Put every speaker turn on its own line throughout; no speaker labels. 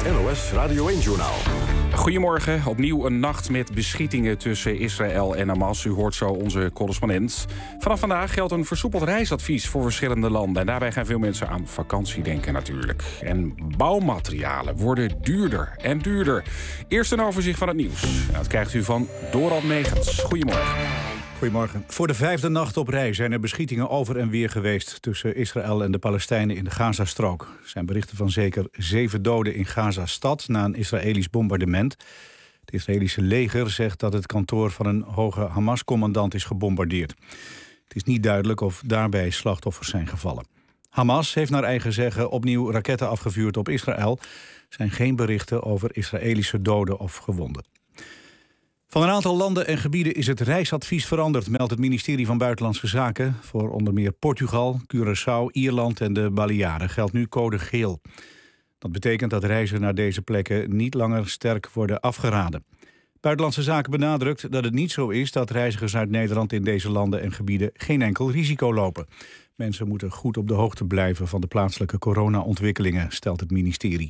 Het NOS Radio 1-journaal.
Goedemorgen. Opnieuw een nacht met beschietingen tussen Israël en Hamas. U hoort zo onze correspondent. Vanaf vandaag geldt een versoepeld reisadvies voor verschillende landen. En daarbij gaan veel mensen aan vakantie denken natuurlijk. En bouwmaterialen worden duurder en duurder. Eerst een overzicht van het nieuws. Dat krijgt u van Dorald Megens. Goedemorgen.
Goedemorgen. Voor de 5e nacht op rij zijn er beschietingen over en weer geweest tussen Israël en de Palestijnen in de Gazastrook. Er zijn berichten van zeker 7 doden in Gaza-stad na een Israëlisch bombardement. Het Israëlische leger zegt dat het kantoor van een hoge Hamas-commandant is gebombardeerd. Het is niet duidelijk of daarbij slachtoffers zijn gevallen. Hamas heeft naar eigen zeggen opnieuw raketten afgevuurd op Israël. Er zijn geen berichten over Israëlische doden of gewonden. Van een aantal landen en gebieden is het reisadvies veranderd, meldt het ministerie van Buitenlandse Zaken. Voor onder meer Portugal, Curaçao, Ierland en de Balearen geldt nu code geel. Dat betekent dat reizen naar deze plekken niet langer sterk worden afgeraden. Buitenlandse Zaken benadrukt dat het niet zo is dat reizigers uit Nederland in deze landen en gebieden geen enkel risico lopen. Mensen moeten goed op de hoogte blijven van de plaatselijke corona-ontwikkelingen, stelt het ministerie.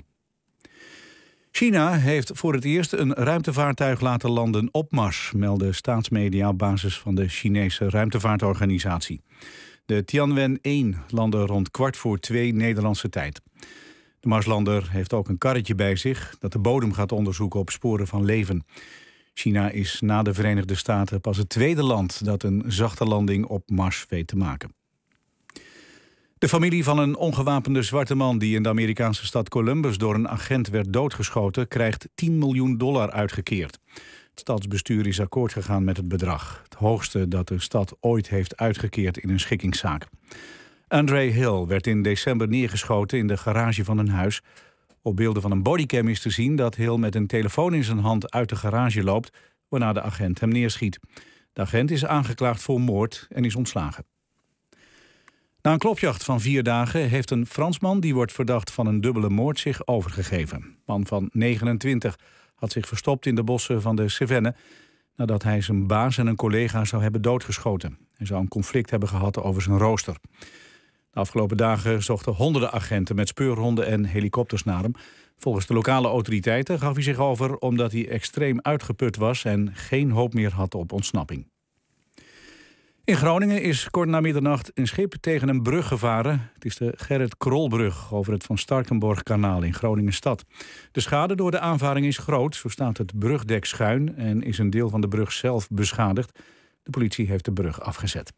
China heeft voor het eerst een ruimtevaartuig laten landen op Mars, melden staatsmedia op basis van de Chinese ruimtevaartorganisatie. De Tianwen-1 landde rond 1:15 Nederlandse tijd. De Marslander heeft ook een karretje bij zich dat de bodem gaat onderzoeken op sporen van leven. China is na de Verenigde Staten pas het tweede land dat een zachte landing op Mars weet te maken. De familie van een ongewapende zwarte man die in de Amerikaanse stad Columbus door een agent werd doodgeschoten, krijgt $10 miljoen uitgekeerd. Het stadsbestuur is akkoord gegaan met het bedrag. Het hoogste dat de stad ooit heeft uitgekeerd in een schikkingszaak. Andre Hill werd in december neergeschoten in de garage van een huis. Op beelden van een bodycam is te zien dat Hill met een telefoon in zijn hand uit de garage loopt, waarna de agent hem neerschiet. De agent is aangeklaagd voor moord en is ontslagen. Na een klopjacht van 4 dagen heeft een Fransman die wordt verdacht van een dubbele moord zich overgegeven. Man van 29 had zich verstopt in de bossen van de Cévennes nadat hij zijn baas en een collega zou hebben doodgeschoten. Hij zou een conflict hebben gehad over zijn rooster. De afgelopen dagen zochten honderden agenten met speurhonden en helikopters naar hem. Volgens de lokale autoriteiten gaf hij zich over omdat hij extreem uitgeput was en geen hoop meer had op ontsnapping. In Groningen is kort na middernacht een schip tegen een brug gevaren. Het is de Gerrit Krolbrug over het Van Starkenborghkanaal in Groningen-stad. De schade door de aanvaring is groot. Zo staat het brugdek schuin en is een deel van de brug zelf beschadigd. De politie heeft de brug afgezet.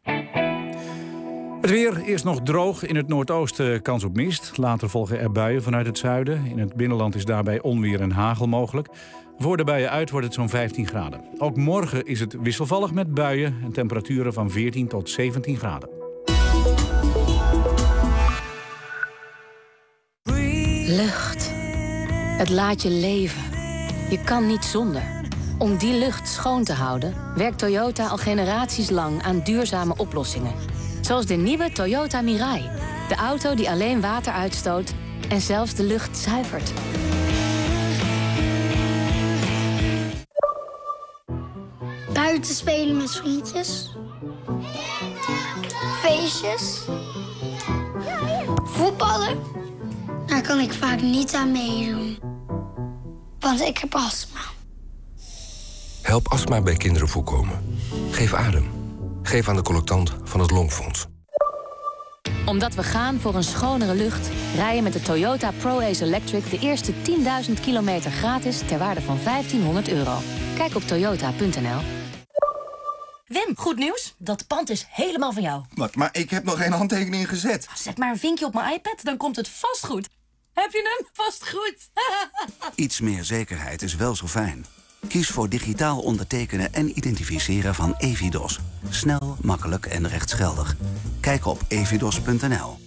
Het weer, eerst nog droog. In het noordoosten kans op mist. Later volgen er buien vanuit het zuiden. In het binnenland is daarbij onweer en hagel mogelijk. Voor de buien uit wordt het zo'n 15 graden. Ook morgen is het wisselvallig met buien en temperaturen van 14 tot 17 graden.
Lucht. Het laat je leven. Je kan niet zonder. Om die lucht schoon te houden, werkt Toyota al generaties lang aan duurzame oplossingen. Zoals de nieuwe Toyota Mirai. De auto die alleen water uitstoot en zelfs de lucht zuivert.
Buiten spelen met vriendjes. Feestjes. Voetballen. Daar kan ik vaak niet aan meedoen. Want ik heb astma.
Help astma bij kinderen voorkomen. Geef adem. Geef aan de collectant van het Longfonds.
Omdat we gaan voor een schonere lucht, rij je met de Toyota ProAce Electric de eerste 10.000 kilometer gratis ter waarde van €1.500. Kijk op toyota.nl.
Wim, goed nieuws. Dat pand is helemaal van jou.
Wat? Maar ik heb nog geen handtekening gezet.
Zet maar een vinkje op mijn iPad, dan komt het vast goed. Heb je hem? Vast goed.
Iets meer zekerheid is wel zo fijn. Kies voor digitaal ondertekenen en identificeren van Evidos. Snel, makkelijk en rechtsgeldig. Kijk op evidos.nl.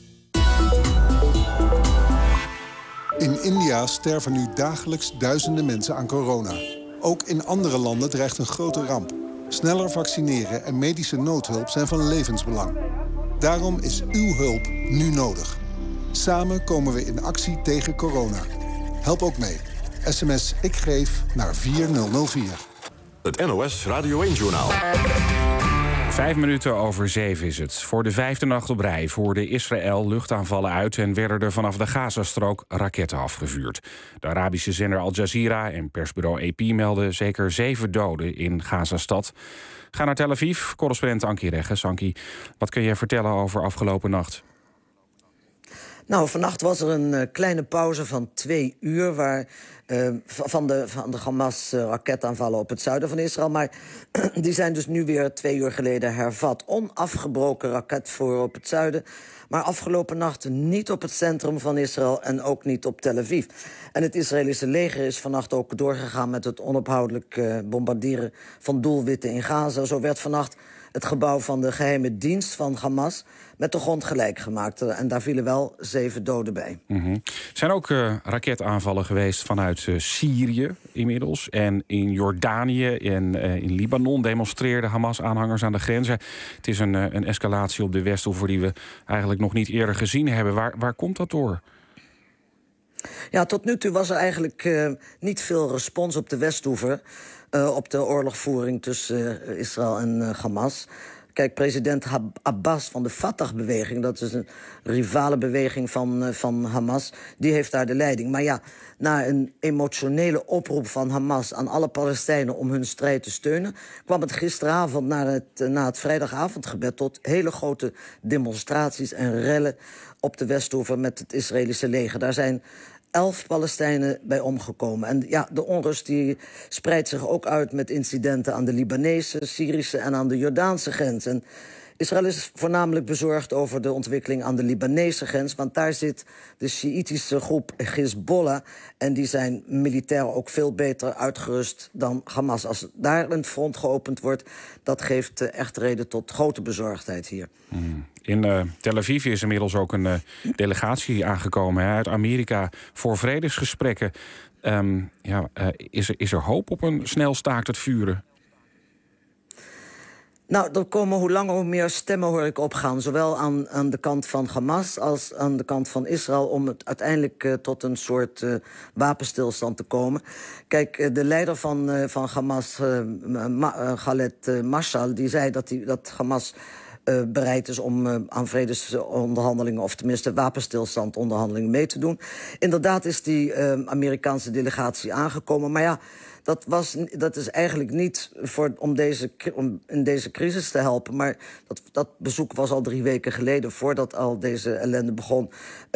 In India sterven nu dagelijks duizenden mensen aan corona. Ook in andere landen dreigt een grote ramp. Sneller vaccineren en medische noodhulp zijn van levensbelang. Daarom is uw hulp nu nodig. Samen komen we in actie tegen corona. Help ook mee. SMS Ik Geef naar 4004.
Het NOS Radio 1-journaal.
7:05 is het. Voor de 5e nacht op rij voerde Israël luchtaanvallen uit en werden er vanaf de Gazastrook raketten afgevuurd. De Arabische zender Al Jazeera en persbureau AP melden zeker 7 doden in Gazastad. Ga naar Tel Aviv, correspondent Ankie Regges. Ankie, wat kun je vertellen over afgelopen nacht?
Nou, vannacht was er een kleine pauze van 2 uur... van de Hamas-raketaanvallen op het zuiden van Israël. Maar die zijn dus nu weer 2 uur geleden hervat. Onafgebroken raketvoer op het zuiden. Maar afgelopen nacht niet op het centrum van Israël en ook niet op Tel Aviv. En het Israëlische leger is vannacht ook doorgegaan met het onophoudelijk bombarderen van doelwitten in Gaza. Zo werd vannacht het gebouw van de geheime dienst van Hamas met de grond gelijk gemaakt. En daar vielen wel 7 doden bij. Er
zijn ook raketaanvallen geweest vanuit Syrië inmiddels. En in Jordanië en in Libanon demonstreerden Hamas-aanhangers aan de grenzen. Het is een escalatie op de Westhoever die we eigenlijk nog niet eerder gezien hebben. Waar komt dat door?
Ja, tot nu toe was er eigenlijk niet veel respons op de Westhoever op de oorlogvoering tussen Israël en Hamas. Kijk, president Abbas van de Fatah-beweging, dat is een rivale beweging van Hamas, die heeft daar de leiding. Maar ja, na een emotionele oproep van Hamas aan alle Palestijnen om hun strijd te steunen, kwam het gisteravond na het vrijdagavondgebed tot hele grote demonstraties en rellen op de Westhoever met het Israëlische leger. Daar zijn 11 Palestijnen bij omgekomen. En ja, de onrust die spreidt zich ook uit met incidenten aan de Libanese, Syrische en aan de Jordaanse grens. En Israël is voornamelijk bezorgd over de ontwikkeling aan de Libanese grens, want daar zit de Sjiïtische groep Hezbollah en die zijn militair ook veel beter uitgerust dan Hamas. Als daar een front geopend wordt, dat geeft echt reden tot grote bezorgdheid hier.
In Tel Aviv is inmiddels ook een delegatie aangekomen uit Amerika voor vredesgesprekken. Is er hoop op een snel staakt het vuren?
Nou, er komen hoe langer hoe meer stemmen hoor ik opgaan. Zowel aan de kant van Hamas als aan de kant van Israël, om het uiteindelijk tot een soort wapenstilstand te komen. Kijk, de leider van Hamas, Khaled Mashal, die zei dat Hamas bereid is om aan vredesonderhandelingen, of tenminste wapenstilstandonderhandelingen mee te doen. Inderdaad is die Amerikaanse delegatie aangekomen, maar ja, dat is eigenlijk niet om in deze crisis te helpen. Maar dat bezoek was al 3 weken geleden, voordat al deze ellende begon,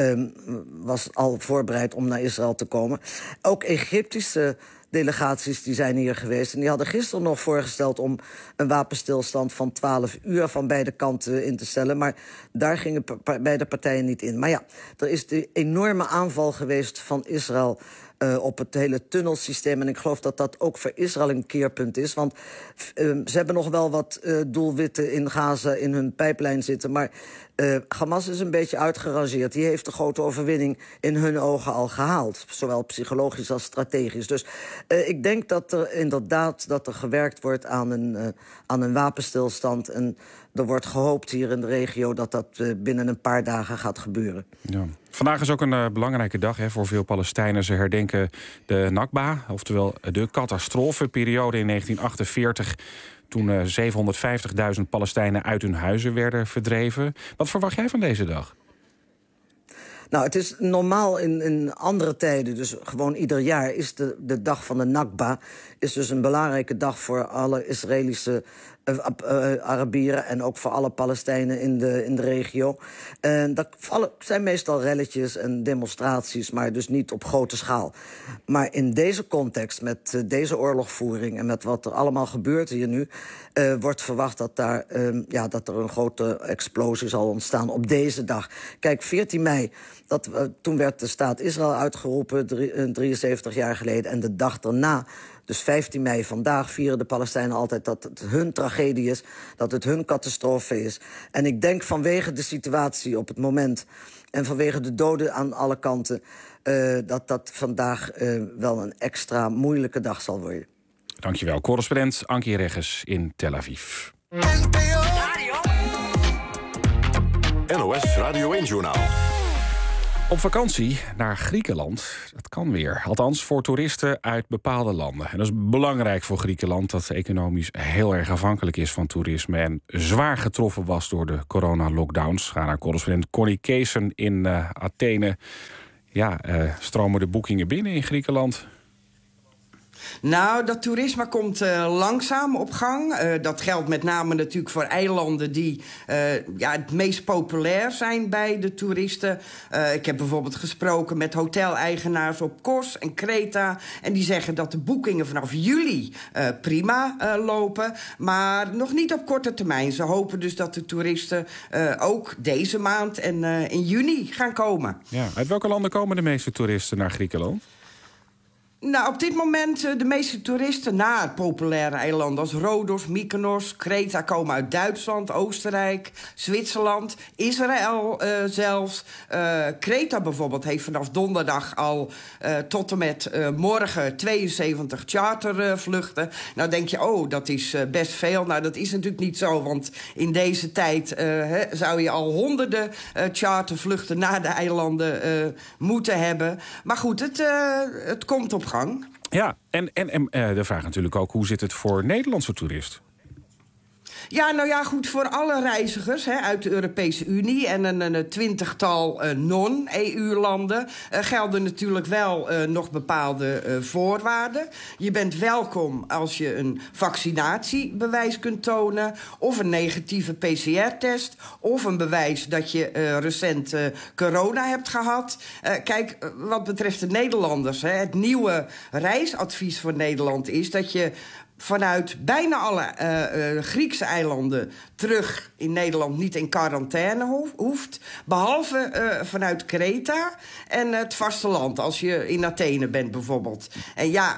was al voorbereid om naar Israël te komen. Ook Egyptische delegaties die zijn hier geweest. En die hadden gisteren nog voorgesteld om een wapenstilstand van 12 uur van beide kanten in te stellen. Maar daar gingen beide partijen niet in. Maar ja, er is de enorme aanval geweest van Israël op het hele tunnelsysteem. En ik geloof dat dat ook voor Israël een keerpunt is. Want ze hebben nog wel wat doelwitten in Gaza in hun pijplijn zitten. Maar Hamas is een beetje uitgerangeerd. Die heeft de grote overwinning in hun ogen al gehaald. Zowel psychologisch als strategisch. Dus ik denk dat er inderdaad gewerkt wordt aan een wapenstilstand. En er wordt gehoopt hier in de regio dat dat binnen een paar dagen gaat gebeuren. Ja.
Vandaag is ook een belangrijke dag voor veel Palestijnen. Ze herdenken de Nakba, oftewel de catastrofeperiode in 1948... toen 750.000 Palestijnen uit hun huizen werden verdreven. Wat verwacht jij van deze dag?
Nou, het is normaal in andere tijden, dus gewoon ieder jaar, is de dag van de Nakba is dus een belangrijke dag voor alle Israëlische Arabieren en ook voor alle Palestijnen in de regio. En dat zijn meestal relletjes en demonstraties, maar dus niet op grote schaal. Maar in deze context, met deze oorlogvoering en met wat er allemaal gebeurt hier nu, wordt verwacht dat dat er een grote explosie zal ontstaan op deze dag. Kijk, 14 mei, toen werd de staat Israël uitgeroepen, 73 jaar geleden. En de dag daarna, dus 15 mei, vandaag, vieren de Palestijnen altijd dat het hun tragedie is, dat het hun catastrofe is. En ik denk vanwege de situatie op het moment en vanwege de doden aan alle kanten, dat vandaag wel een extra moeilijke dag zal worden.
Dankjewel, correspondent Ankie Regges in Tel Aviv.
NOS Radio 1-journaal.
Op vakantie naar Griekenland, dat kan weer. Althans voor toeristen uit bepaalde landen. En dat is belangrijk voor Griekenland, dat economisch heel erg afhankelijk is van toerisme en zwaar getroffen was door de corona-lockdowns. Ga naar correspondent Connie Keesen in Athene. Ja, stromen de boekingen binnen in Griekenland?
Nou, dat toerisme komt langzaam op gang. Dat geldt met name natuurlijk voor eilanden die het meest populair zijn bij de toeristen. Ik heb bijvoorbeeld gesproken met hoteleigenaars op Kos en Kreta. En die zeggen dat de boekingen vanaf juli prima lopen. Maar nog niet op korte termijn. Ze hopen dus dat de toeristen ook deze maand en in juni gaan komen.
Ja, uit welke landen komen de meeste toeristen naar Griekenland?
Nou, op dit moment de meeste toeristen naar populaire eilanden als Rodos, Mykonos, Kreta komen uit Duitsland, Oostenrijk, Zwitserland, Israël zelfs. Kreta bijvoorbeeld heeft vanaf donderdag al tot en met morgen 72 chartervluchten. Nou denk je, dat is best veel. Nou, dat is natuurlijk niet zo, want in deze tijd zou je al honderden chartervluchten naar de eilanden moeten hebben. Maar goed, het komt op gang.
Ja, en de vraag natuurlijk ook, hoe zit het voor Nederlandse toeristen?
Ja, nou ja, goed, voor alle reizigers uit de Europese Unie en een 20-tal non-EU-landen gelden natuurlijk wel nog bepaalde voorwaarden. Je bent welkom als je een vaccinatiebewijs kunt tonen, of een negatieve PCR-test, of een bewijs dat je recent corona hebt gehad. Kijk, wat betreft de Nederlanders, het nieuwe reisadvies voor Nederland is dat je vanuit bijna alle Griekse eilanden terug in Nederland niet in quarantaine hoeft. Behalve vanuit Kreta en het vasteland, als je in Athene bent bijvoorbeeld. En ja,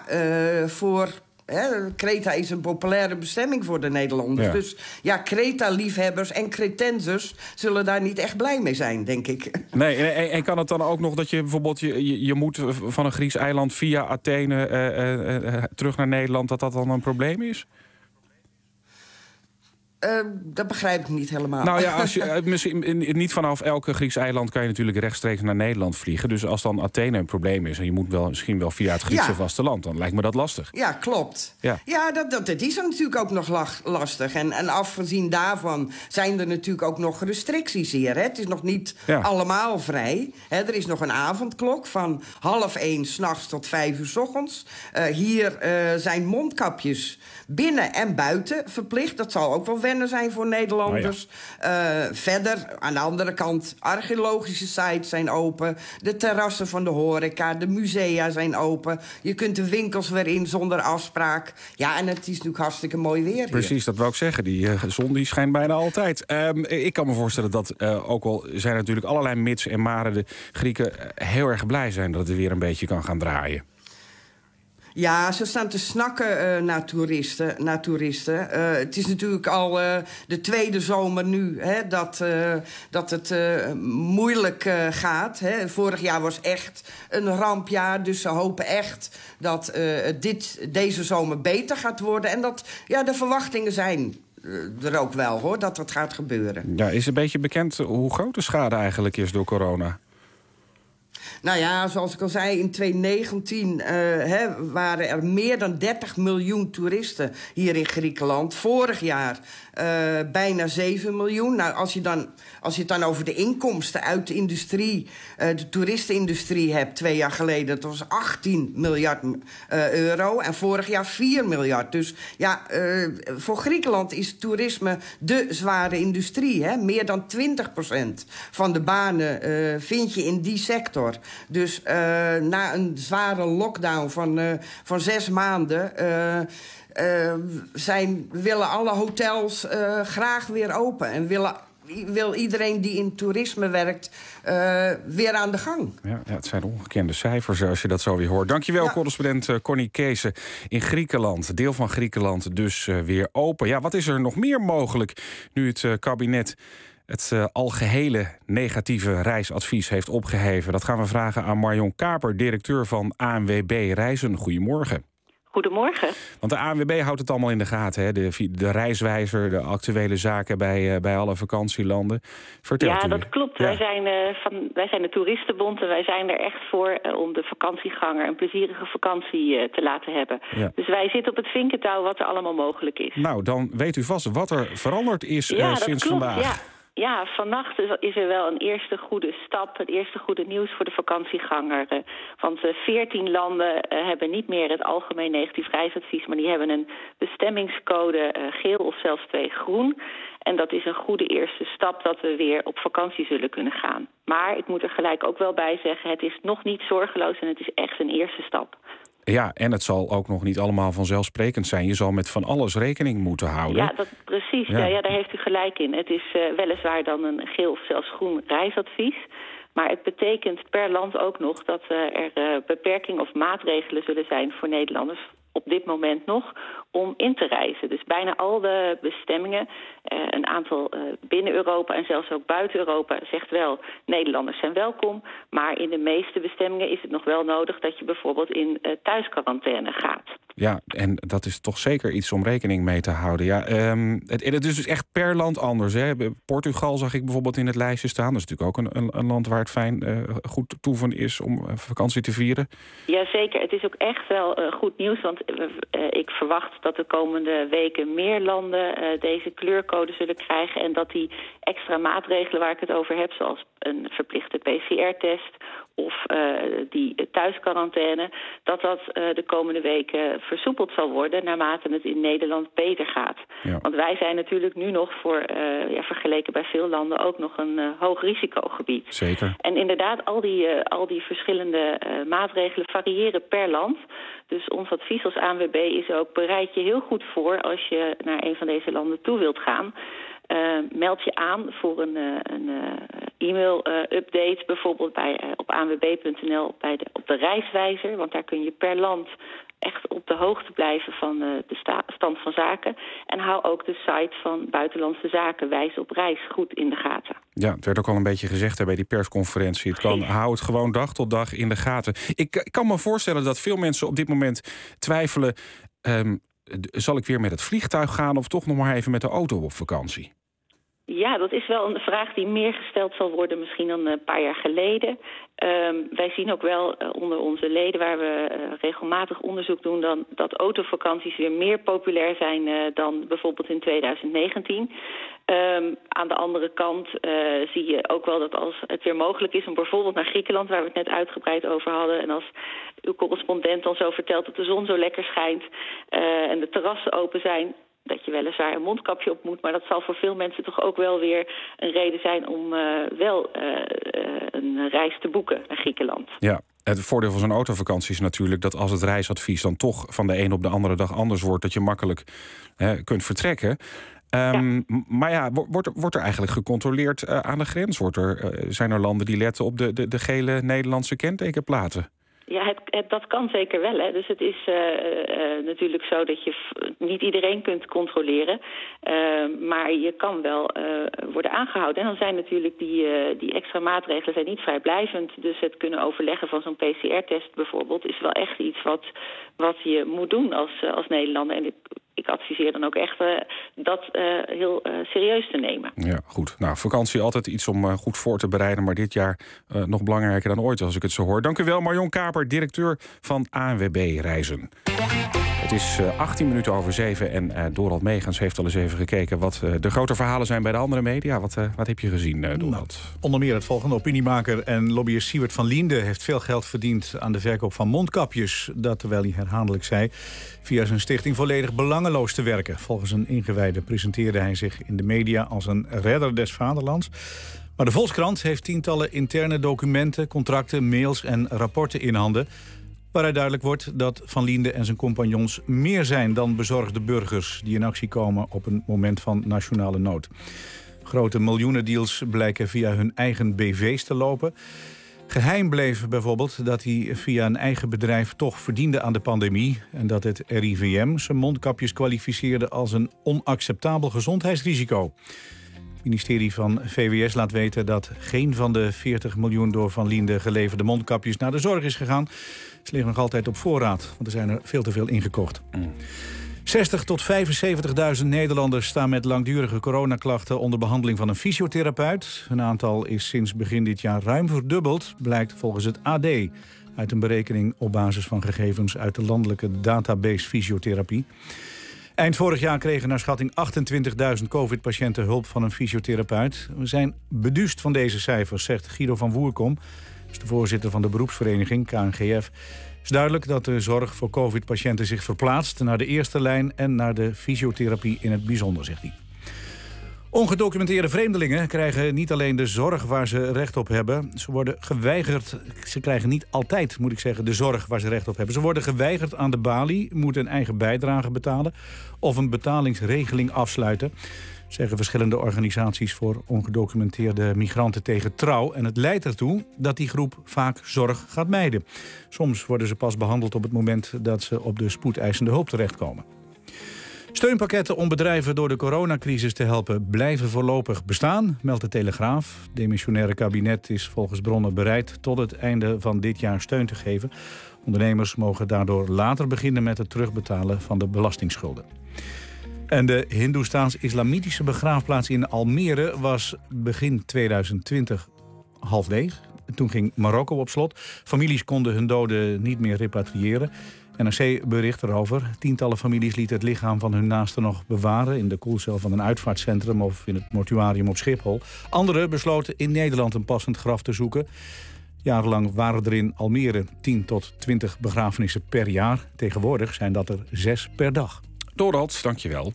Kreta is een populaire bestemming voor de Nederlanders. Ja. Dus ja, Kreta-liefhebbers en Cretensers zullen daar niet echt blij mee zijn, denk ik.
Nee, en kan het dan ook nog dat je bijvoorbeeld je moet van een Grieks eiland via Athene terug naar Nederland, dat dan een probleem is?
Dat begrijp ik niet helemaal.
Nou ja, als je, misschien niet vanaf elke Grieks eiland kan je natuurlijk rechtstreeks naar Nederland vliegen. Dus als dan Athene een probleem is en je moet misschien wel via het Griekse vasteland, dan lijkt me dat lastig.
Ja, klopt. Ja, dat is natuurlijk ook nog lastig. En afgezien daarvan zijn er natuurlijk ook nog restricties hier. Hè? Het is nog niet allemaal vrij. Hè? Er is nog een avondklok van 12:30 s'nachts tot 5:00 's ochtends. Hier zijn mondkapjes binnen en buiten verplicht. Dat zal ook wel wennen zijn voor Nederlanders. Verder, aan de andere kant, archeologische sites zijn open. De terrassen van de horeca, de musea zijn open. Je kunt de winkels weer in zonder afspraak. Ja, en het is natuurlijk hartstikke mooi weer.
Precies,
hier.
dat wou ik zeggen. Die zon die schijnt bijna altijd. Ik kan me voorstellen dat, ook al zijn natuurlijk allerlei mits en maren, de Grieken heel erg blij zijn dat het weer een beetje kan gaan draaien.
Ja, ze staan te snakken naar toeristen. Het is natuurlijk al de tweede zomer nu dat het moeilijk gaat. Hè. Vorig jaar was echt een rampjaar, dus ze hopen echt dat deze zomer beter gaat worden. En dat de verwachtingen zijn er ook wel, hoor, dat dat gaat gebeuren.
Ja, is een beetje bekend hoe groot de schade eigenlijk is door corona?
Nou ja, zoals ik al zei, in 2019 waren er meer dan 30 miljoen toeristen hier in Griekenland. Vorig jaar bijna 7 miljoen. Nou, als je het dan over de inkomsten uit de industrie, de toeristenindustrie hebt, 2 jaar geleden, dat was 18 miljard euro. En vorig jaar 4 miljard. Dus ja, voor Griekenland is toerisme de zware industrie. Hè? Meer dan 20% van de banen vind je in die sector. Dus na een zware lockdown van 6 maanden willen alle hotels graag weer open. En wil iedereen die in toerisme werkt weer aan de gang.
Ja, het zijn ongekende cijfers als je dat zo weer hoort. Dankjewel, correspondent Connie Keesen in Griekenland. Deel van Griekenland dus weer open. Ja, wat is er nog meer mogelijk nu het kabinet het algehele negatieve reisadvies heeft opgeheven? Dat gaan we vragen aan Marion Kaper, directeur van ANWB Reizen. Goedemorgen.
Goedemorgen.
Want de ANWB houdt het allemaal in de gaten, hè? De reiswijzer, de actuele zaken bij alle vakantielanden. Vertelt u.
Dat klopt.
Ja.
Wij zijn de Toeristenbond en wij zijn er echt voor om de vakantieganger een plezierige vakantie te laten hebben. Ja. Dus wij zitten op het vinkentouw wat er allemaal mogelijk is.
Nou, dan weet u vast wat er veranderd is sinds
klopt,
vandaag.
Ja, vannacht is er wel een eerste goede stap, het eerste goede nieuws voor de vakantieganger. Want 14 landen hebben niet meer het algemeen negatief reisadvies, maar die hebben een bestemmingscode geel of zelfs 2 groen. En dat is een goede eerste stap dat we weer op vakantie zullen kunnen gaan. Maar ik moet er gelijk ook wel bij zeggen, het is nog niet zorgeloos en het is echt een eerste stap.
Ja, en het zal ook nog niet allemaal vanzelfsprekend zijn. Je zal met van alles rekening moeten houden.
Ja, precies. Ja, daar heeft u gelijk in. Het is weliswaar dan een geel of zelfs groen reisadvies. Maar het betekent per land ook nog dat er beperkingen of maatregelen zullen zijn voor Nederlanders op dit moment nog om in te reizen. Dus bijna al de bestemmingen, een aantal binnen Europa en zelfs ook buiten Europa zegt wel, Nederlanders zijn welkom. Maar in de meeste bestemmingen is het nog wel nodig dat je bijvoorbeeld in thuisquarantaine gaat.
Ja, en dat is toch zeker iets om rekening mee te houden. Ja, het is dus echt per land anders. Hè? Portugal zag ik bijvoorbeeld in het lijstje staan. Dat is natuurlijk ook een land waar het fijn goed toeven is om vakantie te vieren.
Jazeker, het is ook echt wel goed nieuws. Want ik verwacht dat de komende weken meer landen deze kleurcode zullen krijgen. En dat die extra maatregelen waar ik het over heb, zoals een verplichte PCR-test of die thuisquarantaine, dat de komende weken versoepeld zal worden naarmate het in Nederland beter gaat. Ja. Want wij zijn natuurlijk nu nog vergeleken bij veel landen ook nog een hoog risicogebied.
Zeker.
En inderdaad, al die verschillende maatregelen variëren per land. Dus ons advies als ANWB is ook, bereid je heel goed voor als je naar een van deze landen toe wilt gaan. Meld je aan voor een e-mail-update, bijvoorbeeld op anwb.nl op de reiswijzer. Want daar kun je per land echt op de hoogte blijven van de stand van zaken. En hou ook de site van Buitenlandse Zaken, Wijs op Reis, goed in de gaten.
Ja, het werd ook al een beetje gezegd bij die persconferentie. Hou het gewoon dag tot dag in de gaten. Ik kan me voorstellen dat veel mensen op dit moment twijfelen, zal ik weer met het vliegtuig gaan of toch nog maar even met de auto op vakantie?
Ja, dat is wel een vraag die meer gesteld zal worden misschien dan een paar jaar geleden. Wij zien ook wel onder onze leden, waar we regelmatig onderzoek doen, dat autovakanties weer meer populair zijn dan bijvoorbeeld in 2019. Aan de andere kant zie je ook wel dat als het weer mogelijk is om bijvoorbeeld naar Griekenland, waar we het net uitgebreid over hadden, en als uw correspondent dan zo vertelt dat de zon zo lekker schijnt en de terrassen open zijn, dat je weliswaar een mondkapje op moet, maar dat zal voor veel mensen toch ook wel weer een reden zijn om een reis te boeken naar Griekenland.
Ja, het voordeel van zo'n autovakantie is natuurlijk dat als het reisadvies dan toch van de een op de andere dag anders wordt, dat je makkelijk kunt vertrekken. Maar ja, wordt er eigenlijk gecontroleerd aan de grens? Zijn er landen die letten op de gele Nederlandse kentekenplaten?
Ja, dat kan zeker wel. Hè. Dus het is natuurlijk zo dat je niet iedereen kunt controleren. Maar je kan wel worden aangehouden. En dan zijn natuurlijk die extra maatregelen zijn niet vrijblijvend. Dus het kunnen overleggen van zo'n PCR-test bijvoorbeeld is wel echt iets wat je moet doen als Nederlander. En ik adviseer dan ook echt dat heel serieus te nemen. Ja,
goed. Nou, vakantie altijd iets om goed voor te bereiden, maar dit jaar nog belangrijker dan ooit als ik het zo hoor. Dank u wel, Marion Kaper, directeur van ANWB Reizen. Het is 18 minuten over 7 en Dorald Megens heeft al eens even gekeken wat de grote verhalen zijn bij de andere media. Wat heb je gezien, Dorald?
Onder meer het volgende. Opiniemaker en lobbyist Siewert van Liende heeft veel geld verdiend aan de verkoop van mondkapjes. Dat terwijl hij herhaaldelijk zei via zijn stichting volledig belangeloos te werken. Volgens een ingewijde presenteerde hij zich in de media als een redder des vaderlands. Maar de Volkskrant heeft tientallen interne documenten, contracten, mails en rapporten in handen, waaruit duidelijk wordt dat Van Liende en zijn compagnons meer zijn dan bezorgde burgers die in actie komen op een moment van nationale nood. Grote miljoenendeals blijken via hun eigen BV's te lopen. Geheim bleef bijvoorbeeld dat hij via een eigen bedrijf toch verdiende aan de pandemie en dat het RIVM zijn mondkapjes kwalificeerde als een onacceptabel gezondheidsrisico. ministerie van VWS laat weten dat geen van de 40 miljoen door Van Liende geleverde mondkapjes naar de zorg is gegaan. Ze liggen nog altijd op voorraad, want er zijn er veel te veel ingekocht. 60 tot 75.000 Nederlanders staan met langdurige coronaklachten onder behandeling van een fysiotherapeut. Hun aantal is sinds begin dit jaar ruim verdubbeld, blijkt volgens het AD uit een berekening op basis van gegevens uit de landelijke database fysiotherapie. Eind vorig jaar kregen naar schatting 28.000 covid-patiënten hulp van een fysiotherapeut. We zijn beduust van deze cijfers, zegt Guido van Woerkom, is de voorzitter van de beroepsvereniging KNGF. Het is duidelijk dat de zorg voor covid-patiënten zich verplaatst naar de eerste lijn en naar de fysiotherapie in het bijzonder, zegt hij. Ongedocumenteerde vreemdelingen krijgen niet alleen de zorg waar ze recht op hebben. Ze worden geweigerd, ze krijgen niet altijd, moet ik zeggen, de zorg waar ze recht op hebben. Ze worden geweigerd aan de balie, moeten een eigen bijdrage betalen of een betalingsregeling afsluiten, zeggen verschillende organisaties voor ongedocumenteerde migranten tegen Trouw. En het leidt ertoe dat die groep vaak zorg gaat mijden. Soms worden ze pas behandeld op het moment dat ze op de spoedeisende hulp terechtkomen. Steunpakketten om bedrijven door de coronacrisis te helpen blijven voorlopig bestaan, meldt de Telegraaf. Het demissionaire kabinet is volgens bronnen bereid tot het einde van dit jaar steun te geven. Ondernemers mogen daardoor later beginnen met het terugbetalen van de belastingsschulden. En de Hindoestaans-islamitische begraafplaats in Almere was begin 2020 half leeg. Toen ging Marokko op slot. Families konden hun doden niet meer repatriëren. NRC bericht erover. Tientallen families lieten het lichaam van hun naasten nog bewaren in de koelcel van een uitvaartcentrum of in het mortuarium op Schiphol. Anderen besloten in Nederland een passend graf te zoeken. Jarenlang waren er in Almere 10 tot 20 begrafenissen per jaar. Tegenwoordig zijn dat er 6 per dag.
Dorald, dankjewel.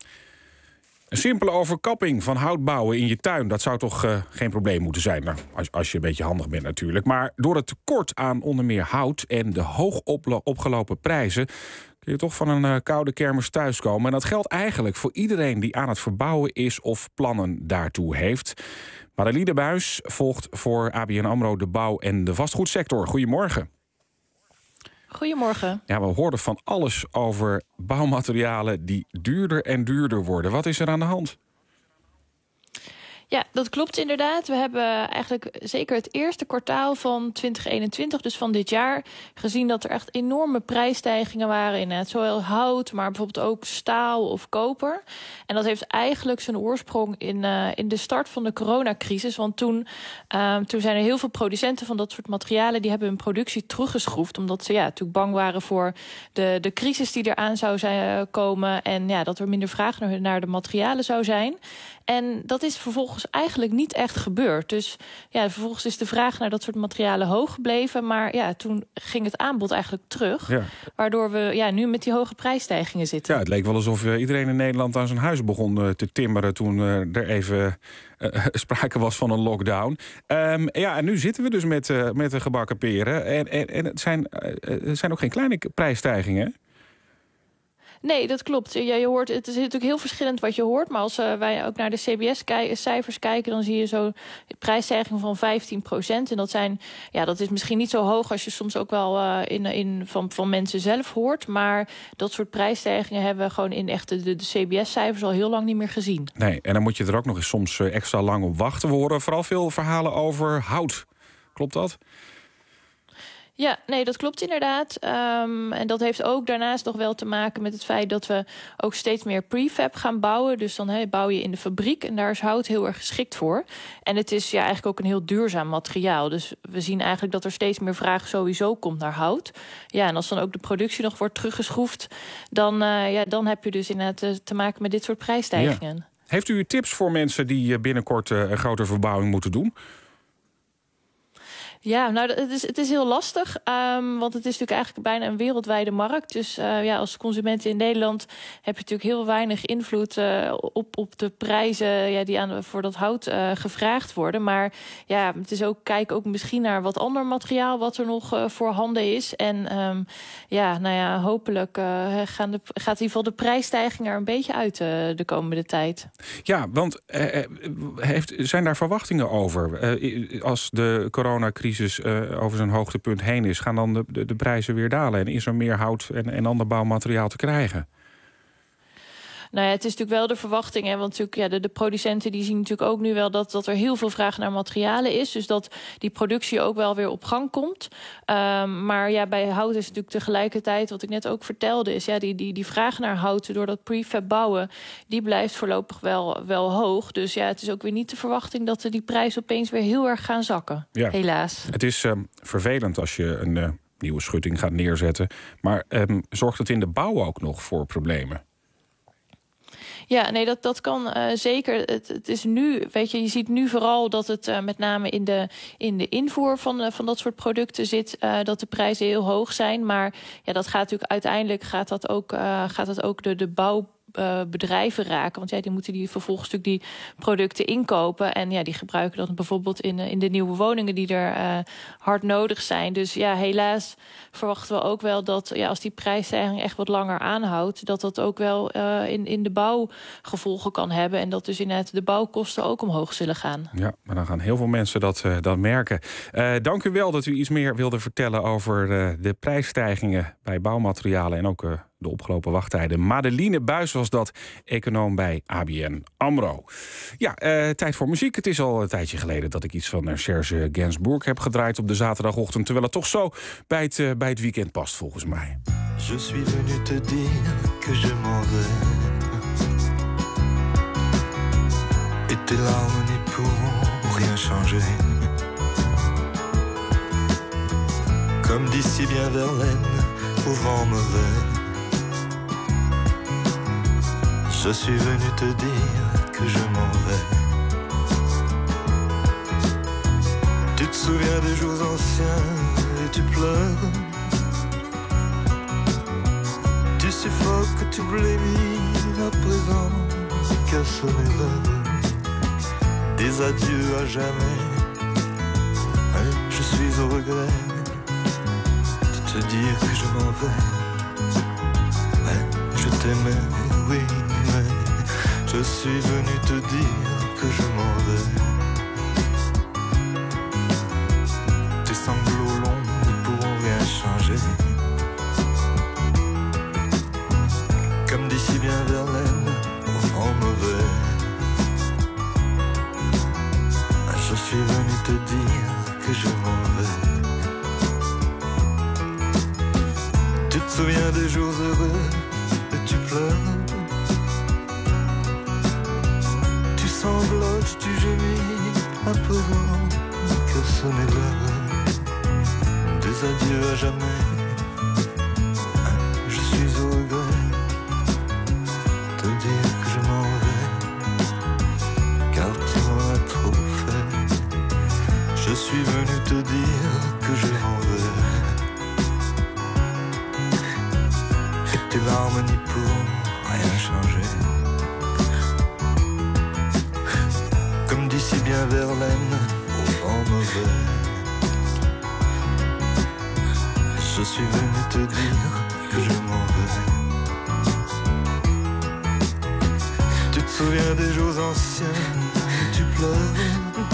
Een simpele overkapping van hout bouwen in je tuin, dat zou toch geen probleem moeten zijn. Nou, als je een beetje handig bent natuurlijk. Maar door het tekort aan onder meer hout en de hoog opgelopen prijzen kun je toch van een koude kermis thuiskomen. En dat geldt eigenlijk voor iedereen die aan het verbouwen is of plannen daartoe heeft. Marelie de Buijs volgt voor ABN AMRO de bouw- en de vastgoedsector. Goedemorgen.
Goedemorgen.
Ja, we hoorden van alles over bouwmaterialen die duurder en duurder worden. Wat is er aan de hand?
Ja, dat klopt inderdaad. We hebben eigenlijk zeker het eerste kwartaal van 2021, dus van dit jaar, gezien dat er echt enorme prijsstijgingen waren in zowel hout, maar bijvoorbeeld ook staal of koper. En dat heeft eigenlijk zijn oorsprong in de start van de coronacrisis. Want toen zijn er heel veel producenten van dat soort materialen die hebben hun productie teruggeschroefd, omdat ze natuurlijk bang waren voor de crisis die eraan zou komen en dat er minder vraag naar de materialen zou zijn. En dat is vervolgens eigenlijk niet echt gebeurd. Dus vervolgens is de vraag naar dat soort materialen hoog gebleven. Maar toen ging het aanbod eigenlijk terug. Ja. Waardoor we nu met die hoge prijsstijgingen zitten.
Ja, het leek wel alsof iedereen in Nederland aan zijn huis begon te timmeren toen er even sprake was van een lockdown. En nu zitten we dus met de gebakken peren. En het zijn ook geen kleine prijsstijgingen.
Nee, dat klopt. Je hoort, het is natuurlijk heel verschillend wat je hoort. Maar als wij ook naar de CBS-cijfers kijken, dan zie je zo'n prijsstijging van 15%. En dat is misschien niet zo hoog als je soms ook wel van mensen zelf hoort. Maar dat soort prijsstijgingen hebben we gewoon in echt de CBS-cijfers al heel lang niet meer gezien.
Nee, en dan moet je er ook nog eens soms extra lang op wachten. We horen vooral veel verhalen over hout. Klopt dat?
Ja, nee, dat klopt inderdaad. En dat heeft ook daarnaast nog wel te maken met het feit dat we ook steeds meer prefab gaan bouwen. Dus dan bouw je in de fabriek en daar is hout heel erg geschikt voor. En het is eigenlijk ook een heel duurzaam materiaal. Dus we zien eigenlijk dat er steeds meer vraag sowieso komt naar hout. Ja, en als dan ook de productie nog wordt teruggeschroefd, dan heb je dus inderdaad te maken met dit soort prijsstijgingen. Ja.
Heeft u tips voor mensen die binnenkort een grote verbouwing moeten doen?
Ja, nou, het is heel lastig, want het is natuurlijk eigenlijk bijna een wereldwijde markt. Dus als consument in Nederland heb je natuurlijk heel weinig invloed op de prijzen die voor dat hout gevraagd worden. Maar het is ook, kijk ook misschien naar wat ander materiaal wat er nog voorhanden is. En hopelijk gaat in ieder geval de prijsstijging er een beetje uit de komende tijd. Ja,
want zijn daar verwachtingen over? Als de coronacrisis over zijn hoogtepunt heen is, gaan dan de prijzen weer dalen? En is er meer hout en ander bouwmateriaal te krijgen?
Nou ja, het is natuurlijk wel de verwachting. Hè, want natuurlijk, de producenten die zien natuurlijk ook nu wel dat er heel veel vraag naar materialen is. Dus dat die productie ook wel weer op gang komt. Maar ja, bij hout is natuurlijk tegelijkertijd, wat ik net ook vertelde, is die vraag naar hout door dat prefab bouwen, die blijft voorlopig wel hoog. Dus ja, het is ook weer niet de verwachting dat die prijzen opeens weer heel erg gaan zakken. Ja. Helaas.
Het is vervelend als je een nieuwe schutting gaat neerzetten. Maar zorgt het in de bouw ook nog voor problemen?
Ja, nee, dat kan zeker. Het is nu, weet je ziet nu vooral dat het met name in de invoer van dat soort producten zit, dat de prijzen heel hoog zijn. Maar ja, dat gaat natuurlijk uiteindelijk gaat dat ook de bouwbedrijven raken. Want die moeten vervolgens natuurlijk die producten inkopen. En ja, die gebruiken dat bijvoorbeeld in de nieuwe woningen die er hard nodig zijn. Dus ja, helaas verwachten we ook wel dat als die prijsstijging echt wat langer aanhoudt, dat ook wel in de bouw gevolgen kan hebben. En dat dus inderdaad de bouwkosten ook omhoog zullen gaan. Ja, maar dan gaan heel veel mensen dat merken. Dank u wel dat u iets meer wilde vertellen over de prijsstijgingen bij bouwmaterialen en ook de opgelopen wachttijden. Madeline Buijs was dat, econoom bij ABN AMRO. Ja, tijd voor muziek. Het is al een tijdje geleden dat ik iets van Serge Gainsbourg heb gedraaid op de zaterdagochtend, terwijl het toch zo bij het weekend past volgens mij.
Je suis venu te dire que je m'en vais. Et tes larmes n'y pourront rien changer. Comme dit si bien Verlaine, au vent mauvais. Je suis venu te dire que je m'en vais. Tu te souviens des jours anciens et tu pleures. Tu suffoques, tu blémis à présent qu'à sonner l'heure des adieux à jamais. Je suis au regret de te dire que je m'en vais. Je t'aimais, oui, mais je suis venu te dire que je m'en vais. Tes sanglots longs ne pourront rien changer. Comme dit si bien Verlaine, au vent mauvais. Je suis venu te dire que je m'en vais. Tu te souviens des jours heureux et tu pleures. Tu sanglotes, tu gémis à présent que sonnait l'heure des adieux à jamais. Je suis au regret de dire que je m'en vais, car tu m'en as trop fait. Je suis venu te dire que je m'en vais. Et tes larmes n'y pourront rien changer. Comme dit si bien Verlaine, au vent mauvais. Je suis venu te dire que je m'en vais. Tu te souviens des jours anciens et tu pleures.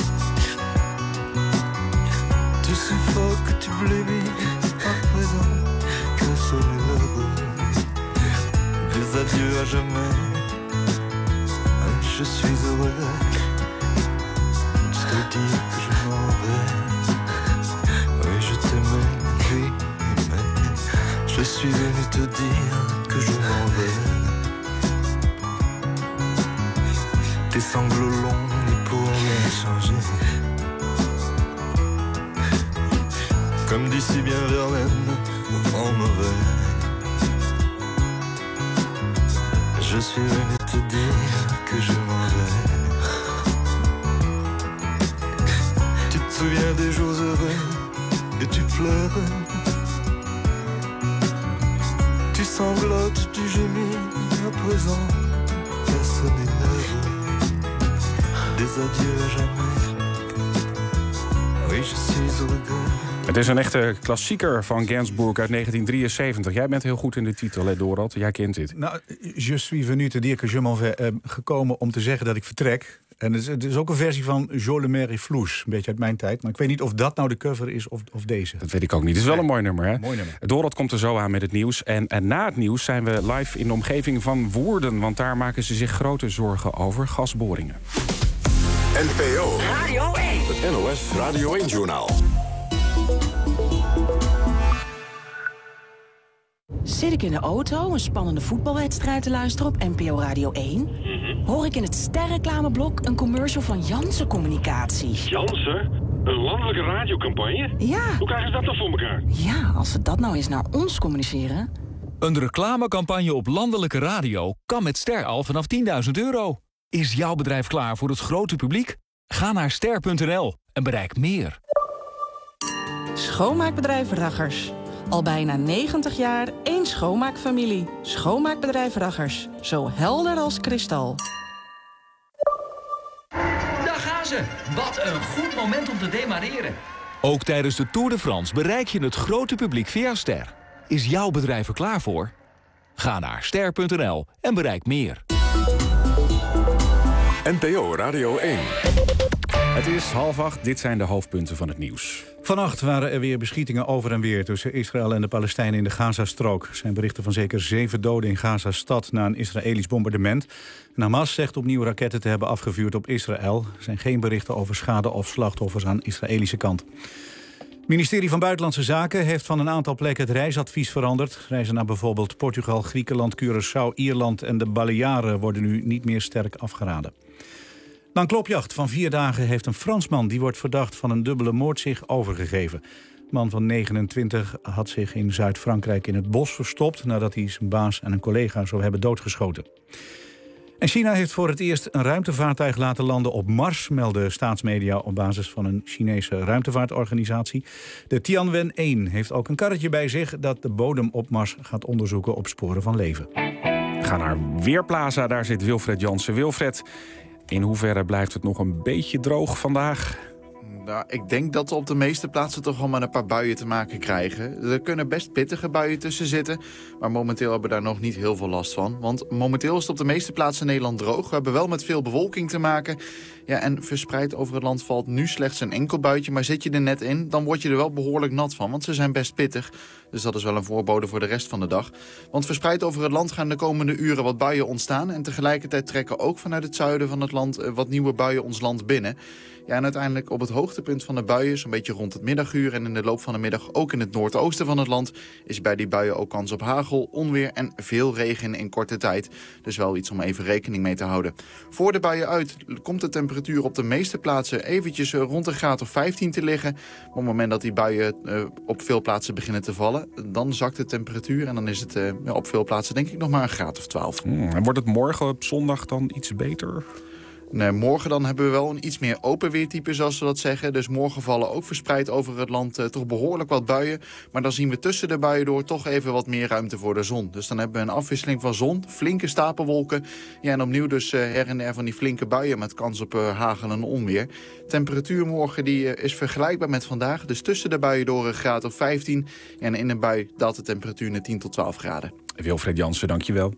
Tu suffoques, tu blémis à présent que sonne l'heure des adieux à jamais. Je suis heureux de te dire que je m'en vais. Oui, je t'aimais, oui, mais je suis venu te dire que je m'en vais. Tes sanglots longs n'y pourront rien changer. Comme dit si bien Verlaine, au vent mauvais. Je suis venu te dire que je m'en vais. Tu te souviens des jours heureux et tu pleures. Tu sanglotes, tu gémis à présent qu'à sonner l'heure des adieux à jamais. Oui, je suis au regret.
Het is een echte klassieker van Gainsbourg uit 1973. Jij bent heel goed in de titel, hè, Dorald? Jij kent dit.
Nou, je suis venu te dire que je m'en vais, gekomen om te zeggen dat ik vertrek. En het is ook een versie van Jo le Maire et Floes. Een beetje uit mijn tijd. Maar ik weet niet of dat nou de cover is of deze.
Dat weet ik ook niet. Het is wel een mooi nummer, hè?
Mooi nummer.
Dorot komt er zo aan met het nieuws. En na het nieuws zijn we live in de omgeving van Woerden. Want daar maken ze zich grote zorgen over gasboringen.
NPO
Radio 1.
Het NOS Radio 1-journaal.
Zit ik in de auto een spannende voetbalwedstrijd te luisteren op NPO Radio 1... hoor ik in het sterreclameblok een commercial van Janssen Communicatie.
Janssen? Een landelijke radiocampagne?
Ja.
Hoe krijgen ze dat dan voor elkaar?
Ja, als ze dat nou eens naar ons communiceren.
Een reclamecampagne op landelijke radio kan met Ster al vanaf €10.000. Is jouw bedrijf klaar voor het grote publiek? Ga naar ster.nl en bereik meer.
Schoonmaakbedrijf Raggers. Al bijna 90 jaar één schoonmaakfamilie. Schoonmaakbedrijf Raggers. Zo helder als kristal.
Daar gaan ze. Wat een goed moment om te demareren.
Ook tijdens de Tour de France bereik je het grote publiek via Ster. Is jouw bedrijf er klaar voor? Ga naar ster.nl en bereik meer.
NPO Radio 1.
Het is 7:30. Dit zijn de hoofdpunten van het nieuws.
Vannacht waren er weer beschietingen over en weer tussen Israël en de Palestijnen in de Gazastrook. Er zijn berichten van zeker 7 doden in Gaza-stad na een Israëlisch bombardement. En Hamas zegt opnieuw raketten te hebben afgevuurd op Israël. Er zijn geen berichten over schade of slachtoffers aan de Israëlische kant. Het ministerie van Buitenlandse Zaken heeft van een aantal plekken het reisadvies veranderd. Reizen naar bijvoorbeeld Portugal, Griekenland, Curaçao, Ierland en de Balearen worden nu niet meer sterk afgeraden. Na een klopjacht van 4 dagen heeft een Fransman die wordt verdacht van een dubbele moord zich overgegeven. De man van 29 had zich in Zuid-Frankrijk in het bos verstopt nadat hij zijn baas en een collega zou hebben doodgeschoten. En China heeft voor het eerst een ruimtevaartuig laten landen op Mars, melden staatsmedia op basis van een Chinese ruimtevaartorganisatie. De Tianwen-1 heeft ook een karretje bij zich dat de bodem op Mars gaat onderzoeken op sporen van leven.
Ga naar Weerplaza, daar zit Wilfred Jansen. Wilfred, in hoeverre blijft het nog een beetje droog vandaag?
Nou, ik denk dat we op de meeste plaatsen toch wel met een paar buien te maken krijgen. Er kunnen best pittige buien tussen zitten, maar momenteel hebben we daar nog niet heel veel last van. Want momenteel is het op de meeste plaatsen in Nederland droog. We hebben wel met veel bewolking te maken. Ja, en verspreid over het land valt nu slechts een enkel buitje, maar zit je er net in, dan word je er wel behoorlijk nat van, want ze zijn best pittig. Dus dat is wel een voorbode voor de rest van de dag. Want verspreid over het land gaan de komende uren wat buien ontstaan en tegelijkertijd trekken ook vanuit het zuiden van het land wat nieuwe buien ons land binnen. Ja, en uiteindelijk op het hoogtepunt van de buien, zo'n beetje rond het middaguur en in de loop van de middag ook in het noordoosten van het land, is bij die buien ook kans op hagel, onweer en veel regen in korte tijd. Dus wel iets om even rekening mee te houden. Voor de buien uit komt de temperatuur op de meeste plaatsen eventjes rond een graad of 15 te liggen. Maar op het moment dat die buien op veel plaatsen beginnen te vallen, dan zakt de temperatuur en dan is het op veel plaatsen denk ik nog maar een graad of 12.
En wordt het morgen op zondag dan iets beter?
Nee, morgen dan hebben we wel een iets meer open weertype, zoals we dat zeggen. Dus morgen vallen ook verspreid over het land toch behoorlijk wat buien. Maar dan zien we tussen de buien door toch even wat meer ruimte voor de zon. Dus dan hebben we een afwisseling van zon, flinke stapelwolken. Ja, en opnieuw dus her en der van die flinke buien met kans op hagel en onweer. Temperatuur morgen die is vergelijkbaar met vandaag. Dus tussen de buien door een graad of 15. En in een bui daalt de temperatuur naar 10 tot 12 graden.
Wilfred Jansen, dankjewel.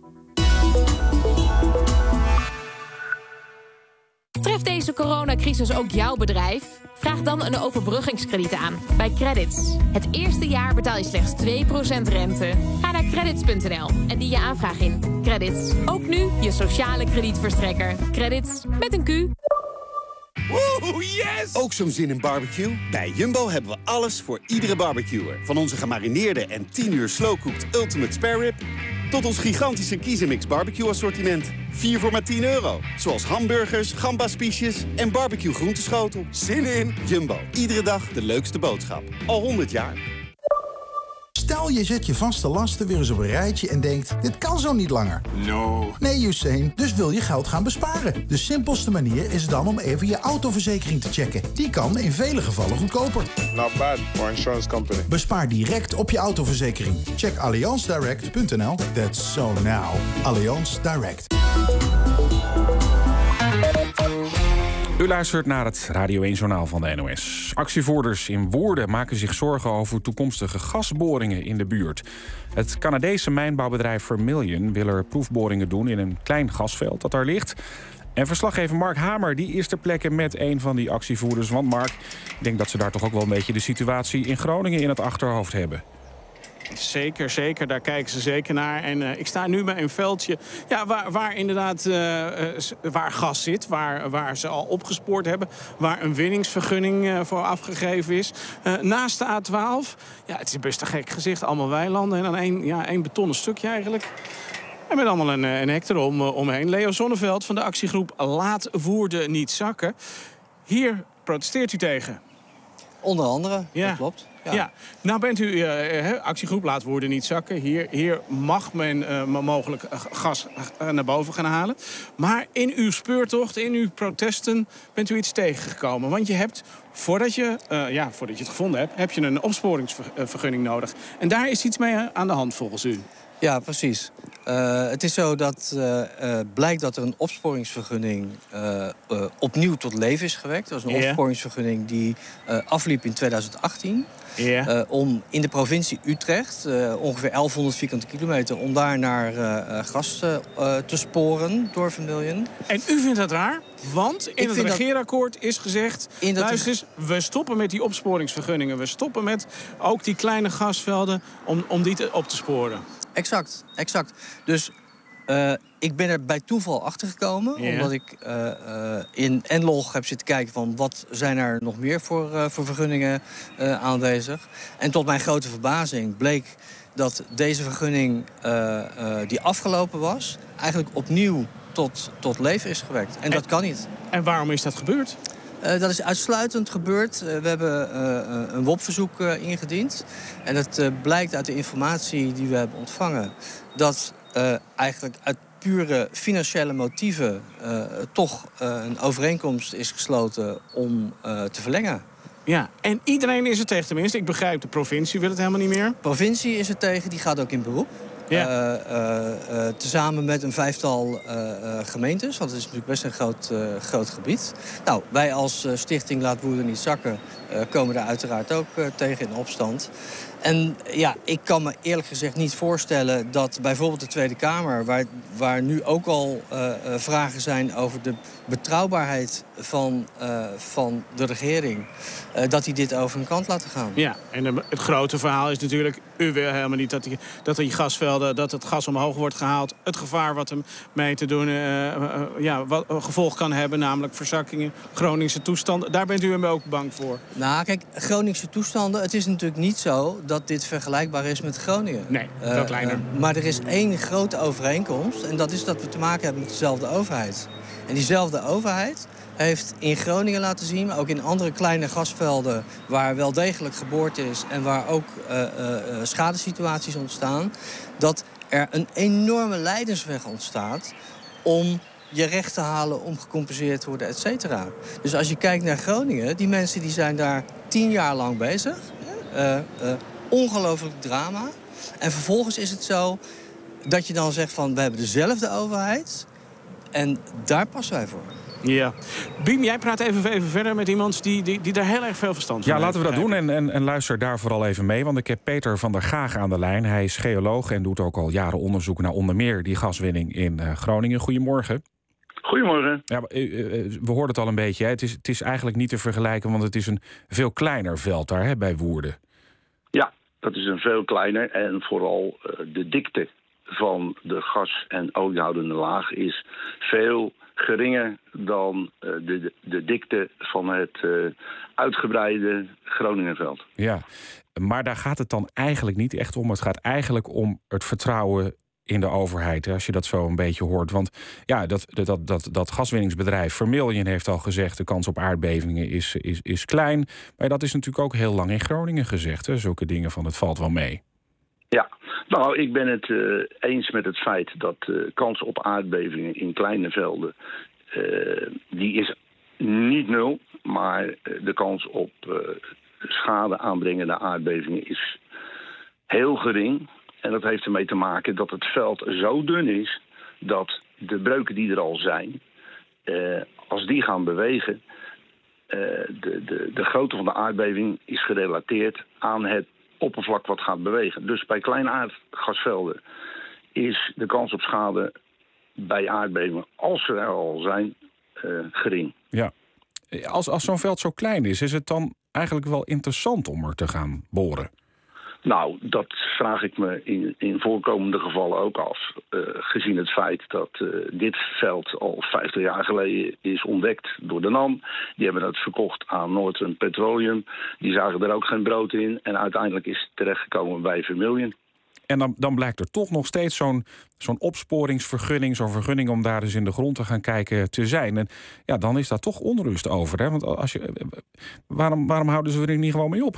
Treft deze coronacrisis ook jouw bedrijf? Vraag dan een overbruggingskrediet aan bij Credits. Het eerste jaar betaal je slechts 2% rente. Ga naar credits.nl en die je aanvraag in. Credits. Ook nu je sociale kredietverstrekker. Credits met een Q.
Woe, yes! Ook zo'n zin in barbecue? Bij Jumbo hebben we alles voor iedere barbecuer. Van onze gemarineerde en 10 uur slowcooked ultimate spare rib tot ons gigantische Kiezenmix barbecue assortiment. 4 voor maar €10. Zoals hamburgers, gambaspiesjes en barbecue groenteschotel. Zin in! Jumbo. Iedere dag de leukste boodschap. Al 100 jaar.
Stel, je zet je vaste lasten weer eens op een rijtje en denkt, dit kan zo niet langer.
No.
Nee, Usain, dus wil je geld gaan besparen. De simpelste manier is dan om even je autoverzekering te checken. Die kan in vele gevallen goedkoper.
Not bad for insurance company.
Bespaar direct op je autoverzekering. Check allianzdirect.nl. That's so now. Allianz Direct.
U luistert naar het Radio 1-journaal van de NOS. Actievoerders in Woerden maken zich zorgen over toekomstige gasboringen in de buurt. Het Canadese mijnbouwbedrijf Vermilion wil er proefboringen doen in een klein gasveld dat daar ligt. En verslaggever Mark Hamer die is ter plekke met een van die actievoerders. Want Mark, ik denk dat ze daar toch ook wel een beetje de situatie in Groningen in het achterhoofd hebben.
Zeker. Daar kijken ze zeker naar. En ik sta nu bij een veldje waar inderdaad waar gas zit. Waar ze al opgespoord hebben. Waar een winningsvergunning voor afgegeven is. Naast de A12. Ja, het is best een gek gezicht. Allemaal weilanden. En dan één betonnen stukje eigenlijk. En met allemaal een hek omheen. Leo Zonneveld van de actiegroep Laat Woerden niet zakken. Hier protesteert u tegen.
Onder andere, dat klopt.
Ja. Nou bent u actiegroep Laat Woerden niet zakken. Hier mag men mogelijk gas naar boven gaan halen. Maar in uw speurtocht, in uw protesten, bent u iets tegengekomen. Want je hebt, voordat je het gevonden hebt, heb je een opsporingsvergunning nodig. En daar is iets mee aan de hand volgens u.
Ja, precies. Het is zo dat blijkt dat er een opsporingsvergunning opnieuw tot leven is gewekt. Dat was een opsporingsvergunning die afliep in 2018. Om in de provincie Utrecht, ongeveer 1100 vierkante kilometer, om daar naar gas te sporen door Vermilion.
En u vindt dat raar? Want in het regeerakkoord is gezegd, luister eens, we stoppen met die opsporingsvergunningen. We stoppen met ook die kleine gasvelden om die op te sporen.
Exact. Dus ik ben er bij toeval achtergekomen. Omdat ik in Enlog heb zitten kijken van wat zijn er nog meer voor vergunningen aanwezig. En tot mijn grote verbazing bleek dat deze vergunning die afgelopen was, eigenlijk opnieuw tot leven is gewekt. En dat kan niet.
En waarom is dat gebeurd?
Dat is uitsluitend gebeurd. We hebben een WOP-verzoek ingediend. En het blijkt uit de informatie die we hebben ontvangen dat eigenlijk uit pure financiële motieven toch een overeenkomst is gesloten om te verlengen.
Ja, en iedereen is er tegen, tenminste. Ik begrijp, de provincie wil het helemaal niet meer.
De provincie is er tegen, die gaat ook in beroep. Tezamen met een 5-tal gemeentes, want het is natuurlijk best een groot gebied. Nou, wij als stichting Laat Woerden niet zakken komen daar uiteraard ook tegen in opstand. En ja, ik kan me eerlijk gezegd niet voorstellen dat bijvoorbeeld de Tweede Kamer, waar nu ook al vragen zijn over de betrouwbaarheid van de regering, dat die dit over een kant laten gaan.
Ja, en het grote verhaal is natuurlijk, u wil helemaal niet dat die gasvelden, dat het gas omhoog wordt gehaald. Het gevaar wat ermee te doen, wat een gevolg kan hebben, namelijk verzakkingen, Groningse toestanden. Daar bent u ook bang voor?
Nou, kijk, Groningse toestanden, het is natuurlijk niet zo dat dit vergelijkbaar is met Groningen.
Nee, veel kleiner.
Maar er is één grote overeenkomst en dat is dat we te maken hebben met dezelfde overheid. En diezelfde overheid heeft in Groningen laten zien, maar ook in andere kleine gasvelden waar wel degelijk geboord is en waar ook schadesituaties ontstaan, dat er een enorme lijdensweg ontstaat om je recht te halen, om gecompenseerd te worden, et cetera. Dus als je kijkt naar Groningen, die mensen die zijn daar 10 jaar lang bezig. Ongelooflijk drama. En vervolgens is het zo dat je dan zegt van, we hebben dezelfde overheid en daar passen wij voor.
Ja. Biem, jij praat even verder met iemand die daar heel erg veel verstand van heeft.
Ja, laten we dat doen en luister daar vooral even mee. Want ik heb Peter van der Gaag aan de lijn. Hij is geoloog en doet ook al jaren onderzoek naar onder meer die gaswinning in Groningen. Goedemorgen.
Goedemorgen.
Ja, we hoorden het al een beetje. Hè. Het is eigenlijk niet te vergelijken, want het is een veel kleiner veld daar bij Woerden.
Ja, dat is een veel kleiner en vooral de dikte van de gas- en oliehoudende laag is veel geringer dan de dikte van het uitgebreide Groningenveld.
Ja, maar daar gaat het dan eigenlijk niet echt om. Het gaat eigenlijk om het vertrouwen in de overheid, als je dat zo een beetje hoort. Want ja, dat gaswinningsbedrijf Vermilion heeft al gezegd, de kans op aardbevingen is klein. Maar dat is natuurlijk ook heel lang in Groningen gezegd. Hè? Zulke dingen van, het valt wel mee.
Ja, nou, ik ben het eens met het feit dat de kans op aardbevingen in kleine velden, die is niet nul, maar de kans op schade aanbrengende aardbevingen is heel gering. En dat heeft ermee te maken dat het veld zo dun is dat de breuken die er al zijn, als die gaan bewegen, de grootte van de aardbeving is gerelateerd aan het oppervlak wat gaat bewegen. Dus bij kleine aardgasvelden is de kans op schade bij aardbevingen, als ze er al zijn, gering.
Ja. Als zo'n veld zo klein is het dan eigenlijk wel interessant om er te gaan boren?
Nou, dat vraag ik me in voorkomende gevallen ook af. Gezien het feit dat dit veld al 50 jaar geleden is ontdekt door de NAM. Die hebben het verkocht aan Northern Petroleum. Die zagen er ook geen brood in. En uiteindelijk is het terechtgekomen bij Vermilion.
En dan blijkt er toch nog steeds zo'n opsporingsvergunning, zo'n vergunning om daar dus in de grond te gaan kijken te zijn. En ja, dan is daar toch onrust over. Hè? Want waarom houden ze er niet gewoon mee op?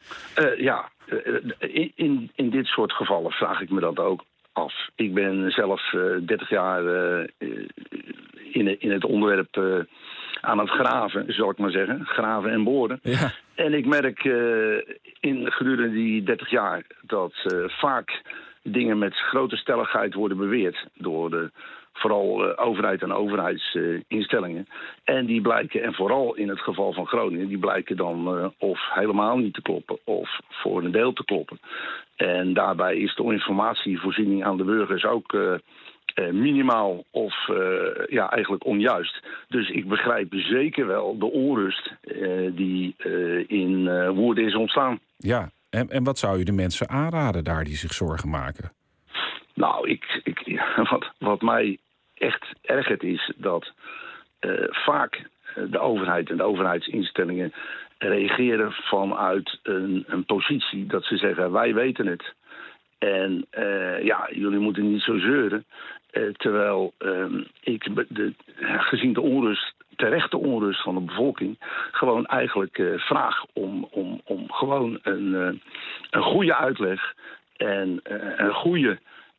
In dit soort gevallen vraag ik me dat ook af. Ik ben zelf 30 jaar in het onderwerp aan het graven, zal ik maar zeggen. Graven en boren. Ja. En ik merk gedurende die 30 jaar dat vaak dingen met grote stelligheid worden beweerd door vooral overheid en overheidsinstellingen. En die blijken, en vooral in het geval van Groningen, die blijken dan of helemaal niet te kloppen of voor een deel te kloppen. En daarbij is de informatievoorziening aan de burgers ook minimaal of eigenlijk onjuist. Dus ik begrijp zeker wel de onrust die in Woerden is ontstaan. Ja, en wat zou je de mensen aanraden daar die zich zorgen maken?
Nou, wat mij echt ergert is dat vaak de overheid en de overheidsinstellingen reageren vanuit een positie dat ze zeggen, wij weten het. En jullie moeten niet zo zeuren. Terwijl gezien de onrust, terechte onrust van de bevolking, gewoon eigenlijk vraag om gewoon een goede uitleg en een goede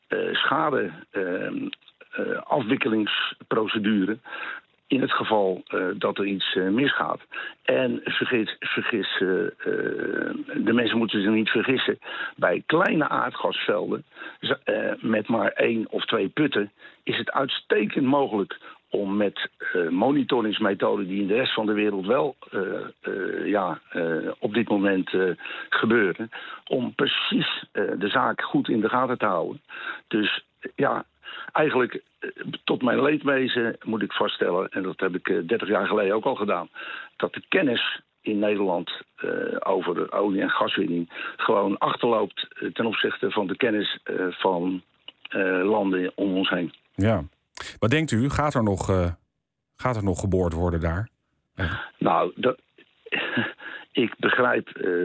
afwikkelingsprocedure in het geval dat er iets misgaat. En de mensen moeten zich niet vergissen. Bij kleine aardgasvelden met maar 1 of 2 putten is het uitstekend mogelijk om met monitoringsmethoden die in de rest van de wereld wel op dit moment gebeuren, om precies de zaak goed in de gaten te houden. Dus eigenlijk tot mijn leedwezen moet ik vaststellen, en dat heb ik 30 jaar geleden ook al gedaan, dat de kennis in Nederland over de olie- en gaswinning gewoon achterloopt ten opzichte van de kennis van landen om ons heen.
Ja. Wat denkt u? Gaat er nog geboord worden daar?
Nou, ik begrijp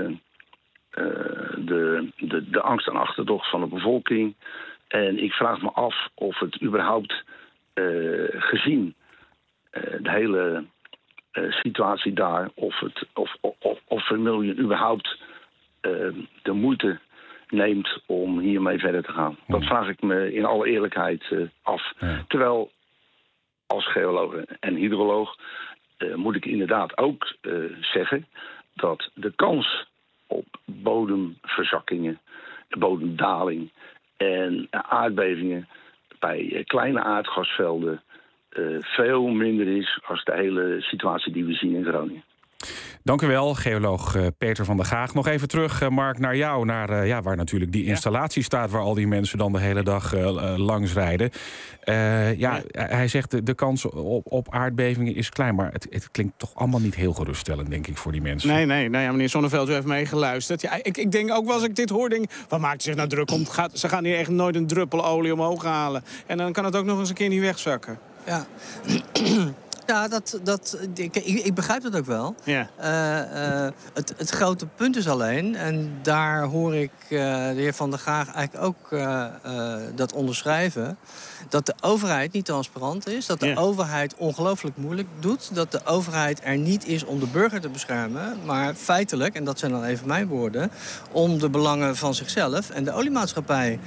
de angst en achterdocht van de bevolking. En ik vraag me af of het überhaupt gezien de hele situatie daar, of Vermilion überhaupt de moeite neemt om hiermee verder te gaan. Dat vraag ik me in alle eerlijkheid af. Ja. Terwijl als geoloog en hydroloog moet ik inderdaad ook zeggen dat de kans op bodemverzakkingen, bodemdaling en aardbevingen bij kleine aardgasvelden veel minder is als de hele situatie die we zien in Groningen.
Dank u wel, geoloog Peter van der Gaag. Nog even terug, Mark, naar jou. Waar natuurlijk die installatie staat waar al die mensen dan de hele dag langs rijden. Hij zegt de kans op aardbevingen is klein. Maar het klinkt toch allemaal niet heel geruststellend, denk ik, voor die mensen.
Nee, meneer Zonneveld, u heeft meegeluisterd. Ja, ik denk ook wel als ik dit hoor, waar maakt zich nou druk om? Ze gaan hier echt nooit een druppel olie omhoog halen. En dan kan het ook nog eens een keer niet wegzakken.
Ja. Ja, ik begrijp dat ook wel. Ja. Het grote punt is alleen, en daar hoor ik de heer Van der Gaag eigenlijk ook dat onderschrijven, dat de overheid niet transparant is, dat de overheid ongelooflijk moeilijk doet, dat de overheid er niet is om de burger te beschermen, maar feitelijk, en dat zijn dan even mijn woorden, om de belangen van zichzelf en de oliemaatschappij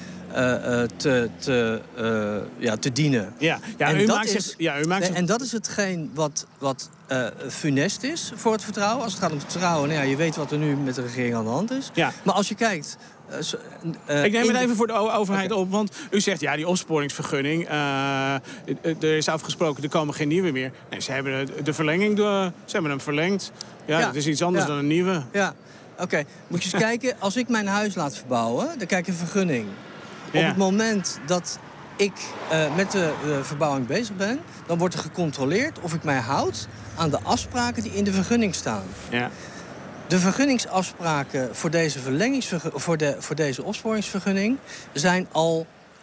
te dienen. En dat is hetgeen wat funest is voor het vertrouwen. Als het gaat om het vertrouwen, je weet wat er nu met de regering aan de hand is. Ja. Maar als je kijkt...
ik neem het even voor de overheid op, want u zegt die opsporingsvergunning, er is afgesproken, er komen geen nieuwe meer. Nee, ze hebben de verlenging, ze hebben hem verlengd. Ja, dat is iets anders dan een nieuwe.
Ja, oké. Moet je eens kijken, als ik mijn huis laat verbouwen, dan krijg ik een vergunning. Op het moment dat ik met de verbouwing bezig ben, dan wordt er gecontroleerd of ik mij houd aan de afspraken die in de vergunning staan. Ja. De vergunningsafspraken voor deze voor deze opsporingsvergunning zijn al...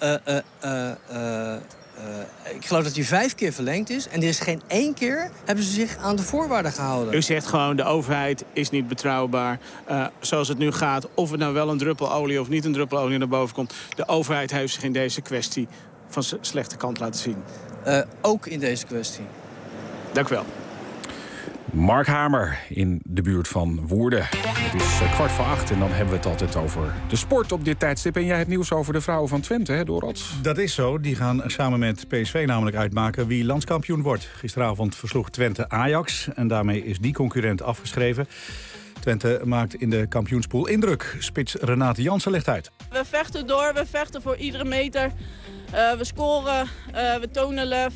ik geloof dat die 5 keer verlengd is. En er is geen 1 keer hebben ze zich aan de voorwaarden gehouden.
U zegt gewoon, de overheid is niet betrouwbaar. Zoals het nu gaat, of het nou wel een druppel olie of niet een druppel olie naar boven komt. De overheid heeft zich in deze kwestie van slechte kant laten zien.
Ook in deze kwestie.
Dank u wel.
Mark Hamer in de buurt van Woerden. Het is 7:15 en dan hebben we het altijd over de sport op dit tijdstip. En jij hebt nieuws over de vrouwen van Twente, hè, Dorot?
Dat is zo. Die gaan samen met PSV namelijk uitmaken wie landskampioen wordt. Gisteravond versloeg Twente Ajax en daarmee is die concurrent afgeschreven. Twente maakt in de kampioenspool indruk. Spits Renate Jansen legt uit.
We vechten door, we vechten voor iedere meter. We scoren, we tonen lef.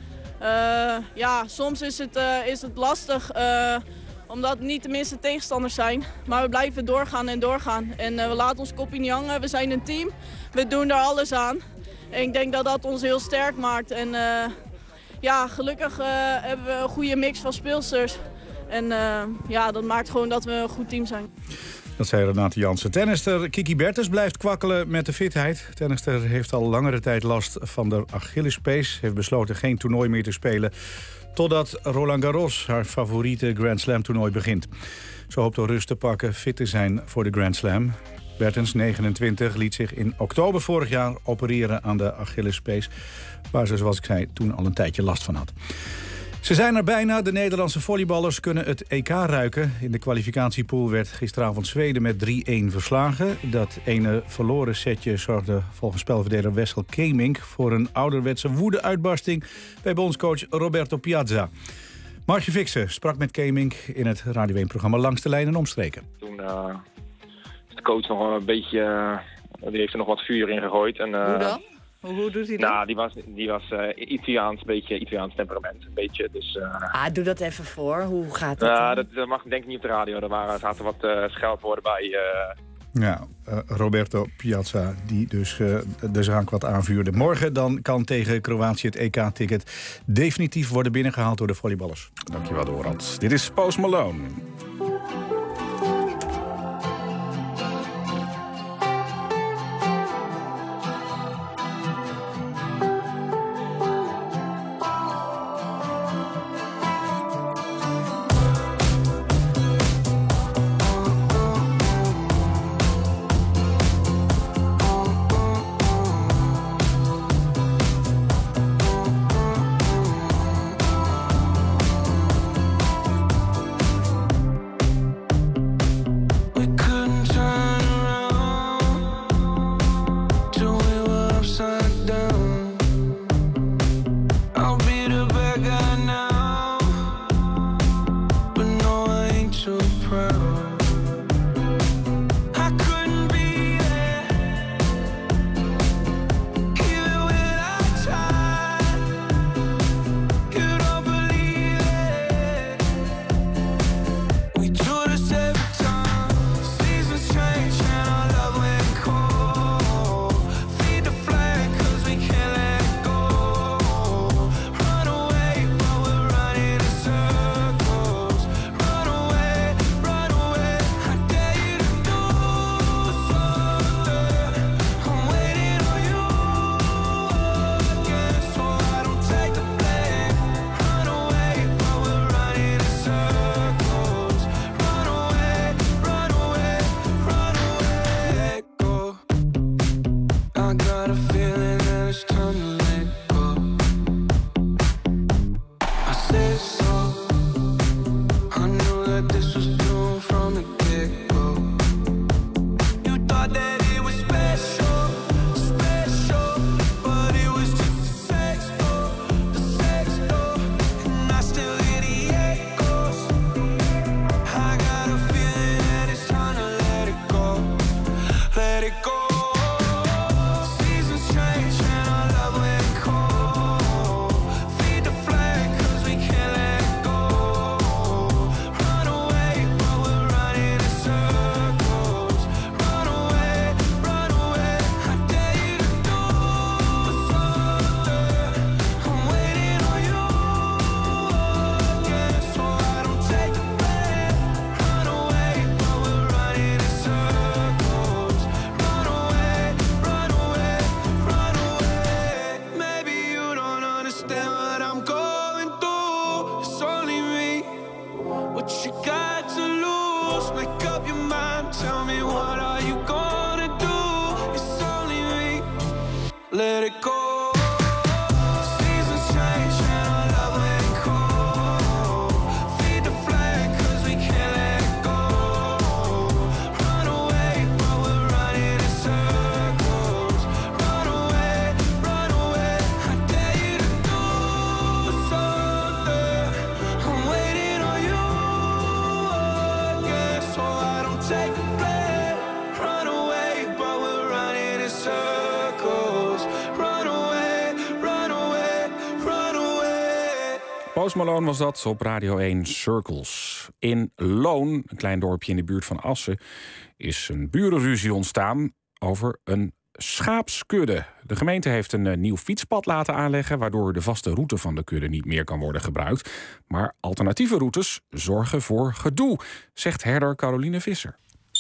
Soms is het lastig, omdat het niet de minste tegenstanders zijn. Maar we blijven doorgaan en doorgaan. En we laten ons kopje niet hangen. We zijn een team. We doen er alles aan. En ik denk dat dat ons heel sterk maakt. En gelukkig hebben we een goede mix van speelsters. En dat maakt gewoon dat we een goed team zijn.
Dat zei Renate Jansen. Tennister Kiki Bertens blijft kwakkelen met de fitheid. Tennister heeft al langere tijd last van de Achillespees. Heeft besloten geen toernooi meer te spelen totdat Roland Garros, haar favoriete Grand Slam toernooi, begint. Ze hoopt door rust te pakken fit te zijn voor de Grand Slam. Bertens, 29, liet zich in oktober vorig jaar opereren aan de Achillespees, waar ze, zoals ik zei, toen al een tijdje last van had. Ze zijn er bijna. De Nederlandse volleyballers kunnen het EK ruiken. In de kwalificatiepool werd gisteravond Zweden met 3-1 verslagen. Dat ene verloren setje zorgde volgens spelverdeler Wessel Kemink voor een ouderwetse woede-uitbarsting bij bondscoach Roberto Piazza. Margje Fixen sprak met Kemink in het Radio 1-programma Langs de Lijn en Omstreken.
Toen is de coach nog een beetje... die heeft er nog wat vuur in gegooid. En,
hoe dan? Hoe doet hij dat?
Nou, die was Italiaans, een beetje Italiaans temperament. Een beetje, dus...
doe dat even voor. Hoe gaat dat?
Dat mag denk ik niet op de radio. Er zaten wat scheldwoorden bij.
Roberto Piazza, die dus de zaak wat aanvuurde. Morgen dan kan tegen Kroatië het EK-ticket definitief worden binnengehaald door de volleyballers.
Dankjewel, Dorad. Dit is Post Malone. Post Malone was dat op Radio 1 Circles. In Loon, een klein dorpje in de buurt van Assen, is een burenruzie ontstaan over een schaapskudde. De gemeente heeft een nieuw fietspad laten aanleggen, waardoor de vaste route van de kudde niet meer kan worden gebruikt. Maar alternatieve routes zorgen voor gedoe, zegt herder Caroline Visser.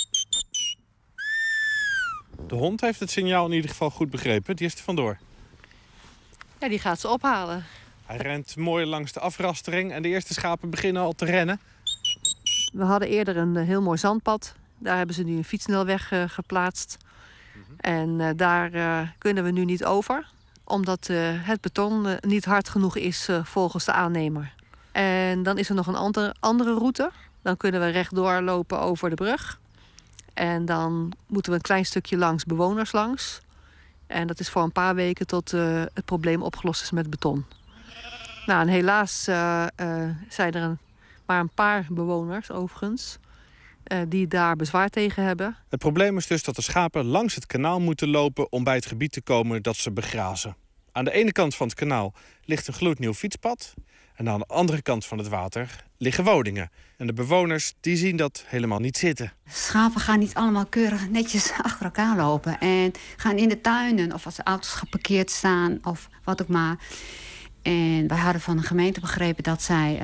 De hond heeft het signaal in ieder geval goed begrepen. Die is er vandoor.
Ja, die gaat ze ophalen.
Hij rent mooi langs de afrastering en de eerste schapen beginnen al te rennen.
We hadden eerder een heel mooi zandpad. Daar hebben ze nu een fietssnelweg geplaatst. En daar kunnen we nu niet over. Omdat het beton niet hard genoeg is volgens de aannemer. En dan is er nog een andere route. Dan kunnen we rechtdoor lopen over de brug. En dan moeten we een klein stukje langs bewoners langs. En dat is voor een paar weken tot het probleem opgelost is met beton. Nou, en helaas zijn er maar een paar bewoners overigens die daar bezwaar tegen hebben.
Het probleem is dus dat de schapen langs het kanaal moeten lopen om bij het gebied te komen dat ze begrazen. Aan de ene kant van het kanaal ligt een gloednieuw fietspad. En aan de andere kant van het water liggen woningen. En de bewoners die zien dat helemaal niet zitten.
Schapen gaan niet allemaal keurig netjes achter elkaar lopen. En gaan in de tuinen of als de auto's geparkeerd staan of wat ook maar. En wij hadden van de gemeente begrepen dat zij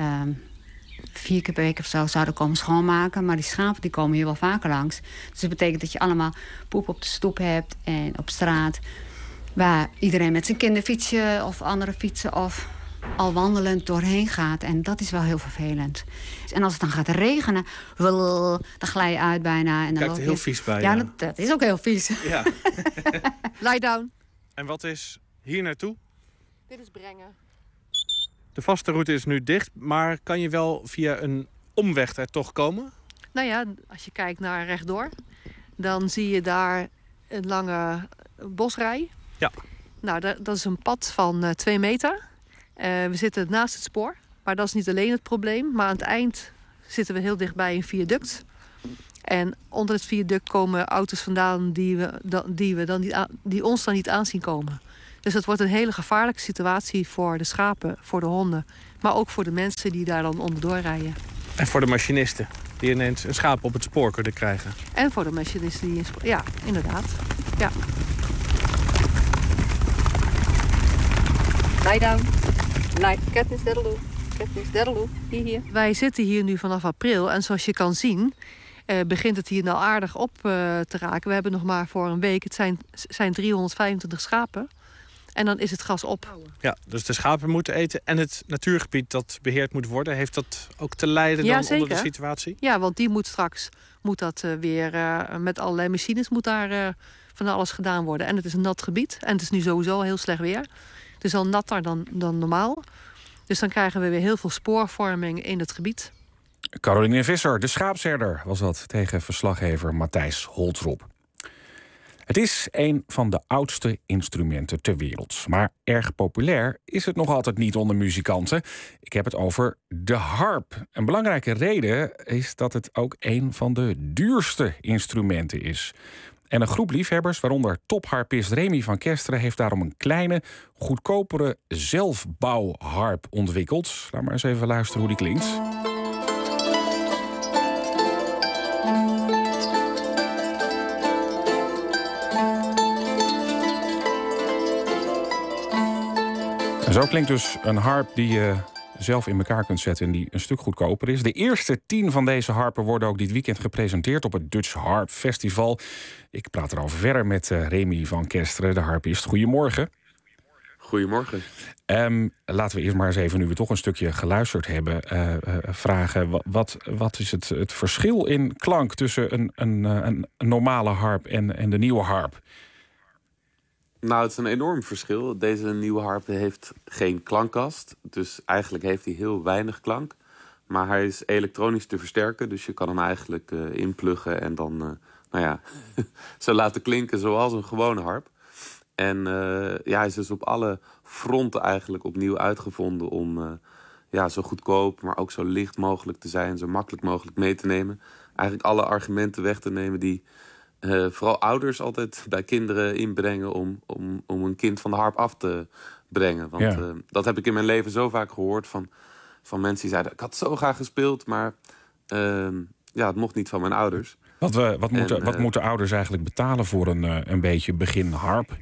4 keer per week of zo zouden komen schoonmaken. Maar die schapen die komen hier wel vaker langs. Dus dat betekent dat je allemaal poep op de stoep hebt en op straat. Waar iedereen met zijn kinderfietsje of andere fietsen of al wandelend doorheen gaat. En dat is wel heel vervelend. En als het dan gaat regenen, dan glij je uit bijna. En dan
kijkt er heel vies bij.
Ja, dat is ook heel vies.
Ja.
Lie down.
En wat is hier naartoe?
Dit is Brengen.
De vaste route is nu dicht, maar kan je wel via een omweg er toch komen?
Nou ja, als je kijkt naar rechtdoor, dan zie je daar een lange bosrij.
Ja.
Nou, dat is een pad van 2 meter. We zitten naast het spoor, maar dat is niet alleen het probleem. Maar aan het eind zitten we heel dicht bij een viaduct. En onder het viaduct komen auto's vandaan die ons dan niet aanzien komen. Dus het wordt een hele gevaarlijke situatie voor de schapen, voor de honden. Maar ook voor de mensen die daar dan onderdoor rijden.
En voor de machinisten, die ineens een schaap op het spoor kunnen krijgen.
En voor de machinisten die ja, inderdaad. Ja. Lie down. Katniss Deddeloe. Katniss Deddeloe. Hier. Wij zitten hier nu vanaf april. En zoals je kan zien, begint het hier nou aardig op te raken. We hebben nog maar voor een week. Het zijn 325 schapen. En dan is het gas op.
Ja, dus de schapen moeten eten. En het natuurgebied dat beheerd moet worden, heeft dat ook te lijden dan onder de situatie?
Ja, want die moet straks weer met allerlei machines moet daar van alles gedaan worden. En het is een nat gebied. En het is nu sowieso heel slecht weer. Het is al natter dan normaal. Dus dan krijgen we weer heel veel spoorvorming in het gebied.
Caroline Visser, de schaapsherder, was dat tegen verslaggever Matthijs Holtrop. Het is een van de oudste instrumenten ter wereld. Maar erg populair is het nog altijd niet onder muzikanten. Ik heb het over de harp. Een belangrijke reden is dat het ook een van de duurste instrumenten is. En een groep liefhebbers, waaronder topharpist Remy van Kesteren, heeft daarom een kleine, goedkopere zelfbouwharp ontwikkeld. Laat maar eens even luisteren hoe die klinkt. En zo klinkt dus een harp die je zelf in elkaar kunt zetten en die een stuk goedkoper is. De eerste 10 van deze harpen worden ook dit weekend gepresenteerd op het Dutch Harp Festival. Ik praat erover verder met Remy van Kesteren, de harpist. Goedemorgen.
Goedemorgen.
Laten we eerst maar eens even, nu we toch een stukje geluisterd hebben, vragen. Wat is het verschil in klank tussen een normale harp en de nieuwe harp?
Nou, het is een enorm verschil. Deze nieuwe harp heeft geen klankkast. Dus eigenlijk heeft hij heel weinig klank. Maar hij is elektronisch te versterken. Dus je kan hem eigenlijk inpluggen en dan zo laten klinken zoals een gewone harp. En hij is dus op alle fronten eigenlijk opnieuw uitgevonden om zo goedkoop, maar ook zo licht mogelijk te zijn. Zo makkelijk mogelijk mee te nemen. Eigenlijk alle argumenten weg te nemen die vooral ouders altijd bij kinderen inbrengen om een kind van de harp af te brengen. Want dat heb ik in mijn leven zo vaak gehoord van van mensen die zeiden... ik had zo graag gespeeld, maar het mocht niet van mijn ouders.
Wat moeten ouders eigenlijk betalen voor een beetje begin harp?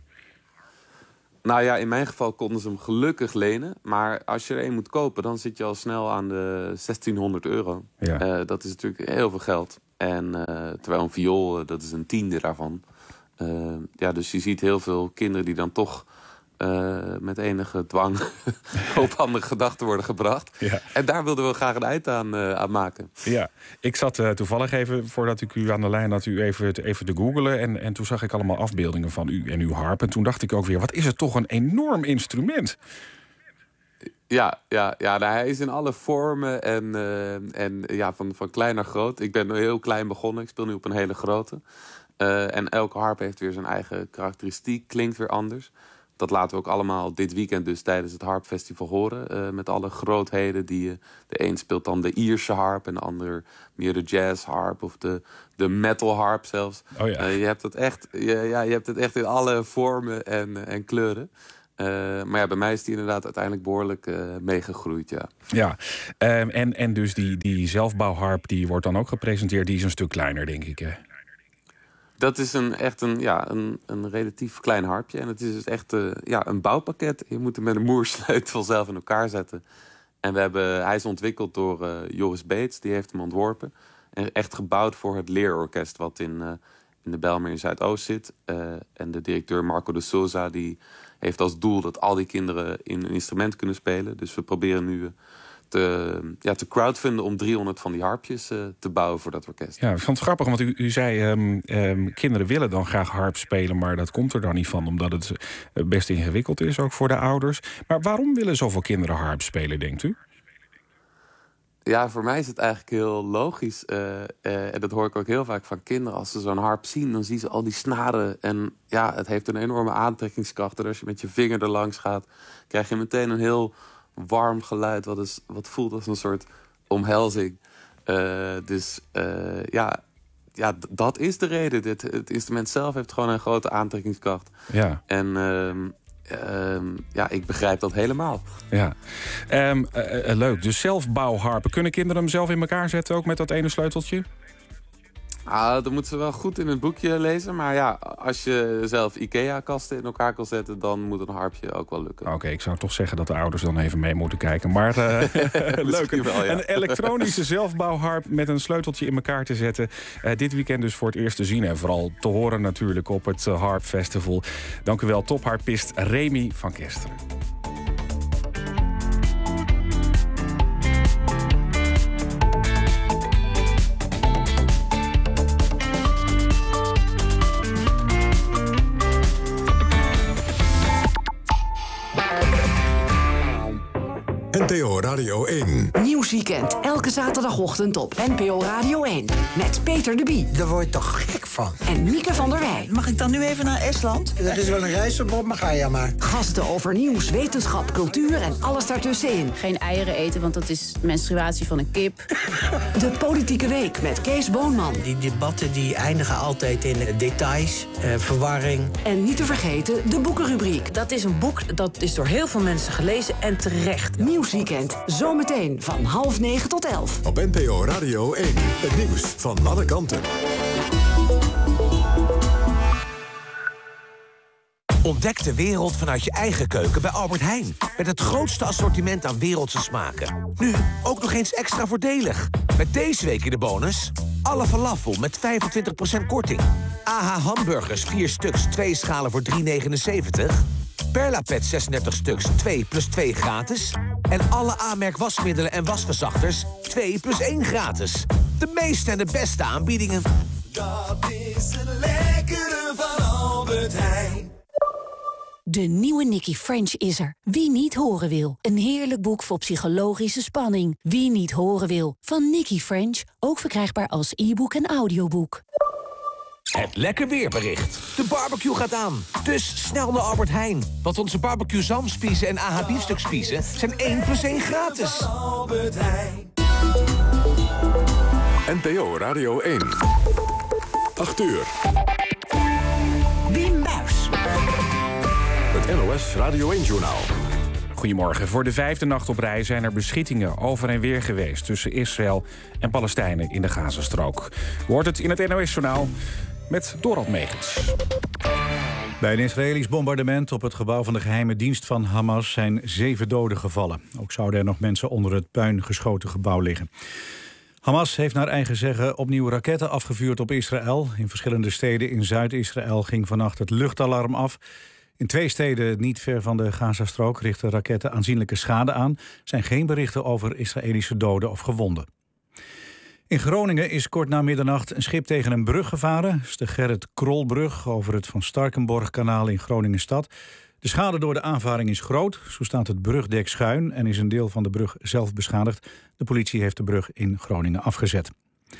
Nou ja, in mijn geval konden ze hem gelukkig lenen. Maar als je er een moet kopen, dan zit je al snel aan de €1.600. Ja. Dat is natuurlijk heel veel geld. En terwijl een viool, dat is een tiende daarvan. Dus je ziet heel veel kinderen die dan toch met enige dwang op andere gedachten worden gebracht. Ja. En daar wilden we graag een eind aan maken.
Ja, ik zat toevallig even, voordat ik u aan de lijn had, u even te googlen. En toen zag ik allemaal afbeeldingen van u en uw harp. En toen dacht ik ook weer, wat is het toch een enorm instrument?
Ja, hij is in alle vormen en van klein naar groot. Ik ben nu heel klein begonnen, ik speel nu op een hele grote. En elke harp heeft weer zijn eigen karakteristiek, klinkt weer anders. Dat laten we ook allemaal dit weekend dus tijdens het harpfestival horen. Met alle grootheden. De een speelt dan de Ierse harp en de ander meer de jazzharp of de metal harp zelfs. Oh ja. Je hebt het echt in alle vormen en kleuren. Maar bij mij is die inderdaad uiteindelijk behoorlijk meegegroeid, ja. Ja,
en dus die zelfbouwharp, die wordt dan ook gepresenteerd, die is een stuk kleiner, denk ik, hè?
Dat is een relatief klein harpje. En het is dus echt een bouwpakket. Je moet hem met een moersleutel zelf in elkaar zetten. En hij is ontwikkeld door Joris Beets, die heeft hem ontworpen. En echt gebouwd voor het leerorkest wat in de Bijlmer in Zuidoost zit. En de directeur Marco de Souza, die heeft als doel dat al die kinderen in een instrument kunnen spelen. Dus we proberen nu te crowdfunden om 300 van die harpjes te bouwen voor dat orkest. Ja,
ik vond het grappig, want u zei... kinderen willen dan graag harp spelen, maar dat komt er dan niet van, omdat het best ingewikkeld is, ook voor de ouders. Maar waarom willen zoveel kinderen harp spelen, denkt u?
Ja, voor mij is het eigenlijk heel logisch. En dat hoor ik ook heel vaak van kinderen. Als ze zo'n harp zien, dan zien ze al die snaren. En ja, het heeft een enorme aantrekkingskracht. En als je met je vinger er langs gaat, krijg je meteen een heel warm geluid, wat voelt als een soort omhelzing. Dat is de reden. Het instrument zelf heeft gewoon een grote aantrekkingskracht. Ja. En ik begrijp dat helemaal.
Ja. Leuk. Dus zelfbouwharpen. Kunnen kinderen hem zelf in elkaar zetten, ook met dat ene sleuteltje?
Dat moeten ze wel goed in het boekje lezen. Maar ja, als je zelf IKEA-kasten in elkaar kan zetten, dan moet een harpje ook wel lukken.
Oké, ik zou toch zeggen dat de ouders dan even mee moeten kijken. Maar leuk. Wel, ja. Een elektronische zelfbouwharp met een sleuteltje in elkaar te zetten. Dit weekend dus voor het eerst te zien. En vooral te horen natuurlijk op het Harp Festival. Dank u wel, topharpist Remy van Kesteren.
NPO Radio 1.
Nieuwsweekend, elke zaterdagochtend op NPO Radio 1. Met Peter de Bie.
Daar word je toch gek van.
En Mieke van der Wij.
Mag ik dan nu even naar Estland? Er is wel een reisverbod, maar ga je maar.
Gasten over nieuws, wetenschap, cultuur en alles daartussenin.
Geen eieren eten, want dat is menstruatie van een kip.
De Politieke Week met Kees Boonman.
Die debatten die eindigen altijd in details, verwarring.
En niet te vergeten de boekenrubriek.
Dat is een boek dat is door heel veel mensen gelezen en terecht.
Nieuwsweekend, zometeen van 8:30 tot 11.
Op NPO Radio 1, het nieuws van alle kanten.
Ontdek de wereld vanuit je eigen keuken bij Albert Heijn. Met het grootste assortiment aan wereldse smaken. Nu ook nog eens extra voordelig. Met deze week in de bonus alle falafel met 25% korting. AH hamburgers 4 stuks, 2 schalen voor €3,79. Perla Pet 36 stuks, 2 plus 2 gratis. En alle A-merk wasmiddelen en wasverzachters 2 plus 1 gratis. De meeste en de beste aanbiedingen.
Dat is het lekkere van Albert Heijn.
De nieuwe Nicky French is er. Wie niet horen wil. Een heerlijk boek voor psychologische spanning. Wie niet horen wil. Van Nicky French. Ook verkrijgbaar als e-book en audioboek.
Het lekker weerbericht. De barbecue gaat aan. Dus snel naar Albert Heijn. Want onze barbecue zalmspiezen en AH biefstukspiezen zijn 1 plus 1 gratis.
NPO Radio 1. 8 uur.
Wim Buijs.
Het NOS Radio 1-journaal.
Goedemorgen. Voor de 5e nacht op rij zijn er beschietingen over en weer geweest tussen Israël en Palestijnen in de Gazastrook. U hoort het in het NOS-journaal met Dorald Megens.
Bij een Israëlisch bombardement op het gebouw van de geheime dienst van Hamas zijn 7 doden gevallen. Ook zouden er nog mensen onder het puingeschoten gebouw liggen. Hamas heeft naar eigen zeggen opnieuw raketten afgevuurd op Israël. In verschillende steden in Zuid-Israël ging vannacht het luchtalarm af. In 2 steden niet ver van de Gazastrook richten raketten aanzienlijke schade aan. Er zijn geen berichten over Israëlische doden of gewonden. In Groningen is kort na middernacht een schip tegen een brug gevaren. Dat is de Gerrit Krolbrug over het Van Starkenborghkanaal in Groningen-stad. De schade door de aanvaring is groot. Zo staat het brugdek schuin en is een deel van de brug zelf beschadigd. De politie heeft de brug in Groningen afgezet.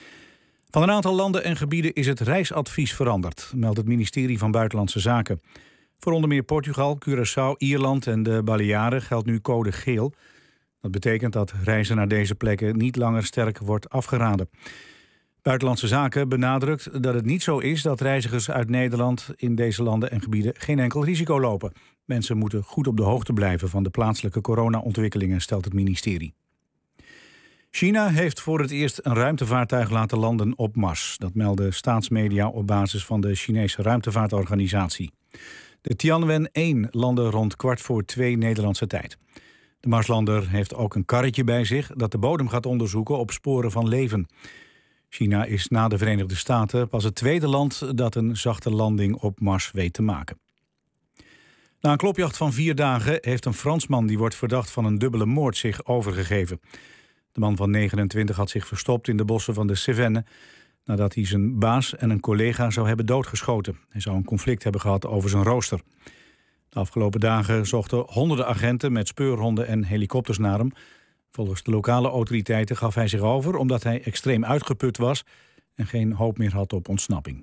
Van een aantal landen en gebieden is het reisadvies veranderd, meldt het ministerie van Buitenlandse Zaken. Voor onder meer Portugal, Curaçao, Ierland en de Balearen geldt nu code geel. Dat betekent dat reizen naar deze plekken niet langer sterk wordt afgeraden. Buitenlandse Zaken benadrukt dat het niet zo is dat reizigers uit Nederland in deze landen en gebieden geen enkel risico lopen. Mensen moeten goed op de hoogte blijven van de plaatselijke corona-ontwikkelingen, stelt het ministerie. China heeft voor het eerst een ruimtevaartuig laten landen op Mars. Dat melden staatsmedia op basis van de Chinese ruimtevaartorganisatie. De Tianwen-1 landde rond 1:15 Nederlandse tijd. De Marslander heeft ook een karretje bij zich dat de bodem gaat onderzoeken op sporen van leven. China is na de Verenigde Staten pas het tweede land dat een zachte landing op Mars weet te maken. Na een klopjacht van 4 dagen heeft een Fransman die wordt verdacht van een dubbele moord zich overgegeven. De man van 29 had zich verstopt in de bossen van de Cévennes nadat hij zijn baas en een collega zou hebben doodgeschoten. Hij zou een conflict hebben gehad over zijn rooster. De afgelopen dagen zochten honderden agenten met speurhonden en helikopters naar hem. Volgens de lokale autoriteiten gaf hij zich over omdat hij extreem uitgeput was en geen hoop meer had op ontsnapping.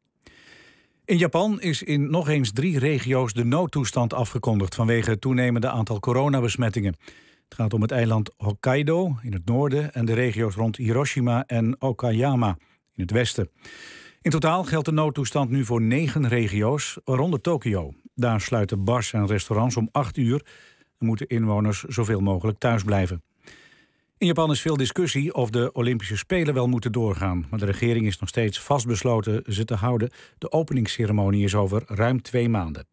In Japan is in nog eens 3 regio's de noodtoestand afgekondigd vanwege het toenemende aantal coronabesmettingen. Het gaat om het eiland Hokkaido in het noorden en de regio's rond Hiroshima en Okayama in het westen. In totaal geldt de noodtoestand nu voor 9 regio's, waaronder Tokio. Daar sluiten bars en restaurants om 8 uur en moeten inwoners zoveel mogelijk thuis blijven. In Japan is veel discussie of de Olympische Spelen wel moeten doorgaan. Maar de regering is nog steeds vastbesloten ze te houden. De openingsceremonie is over ruim 2 maanden.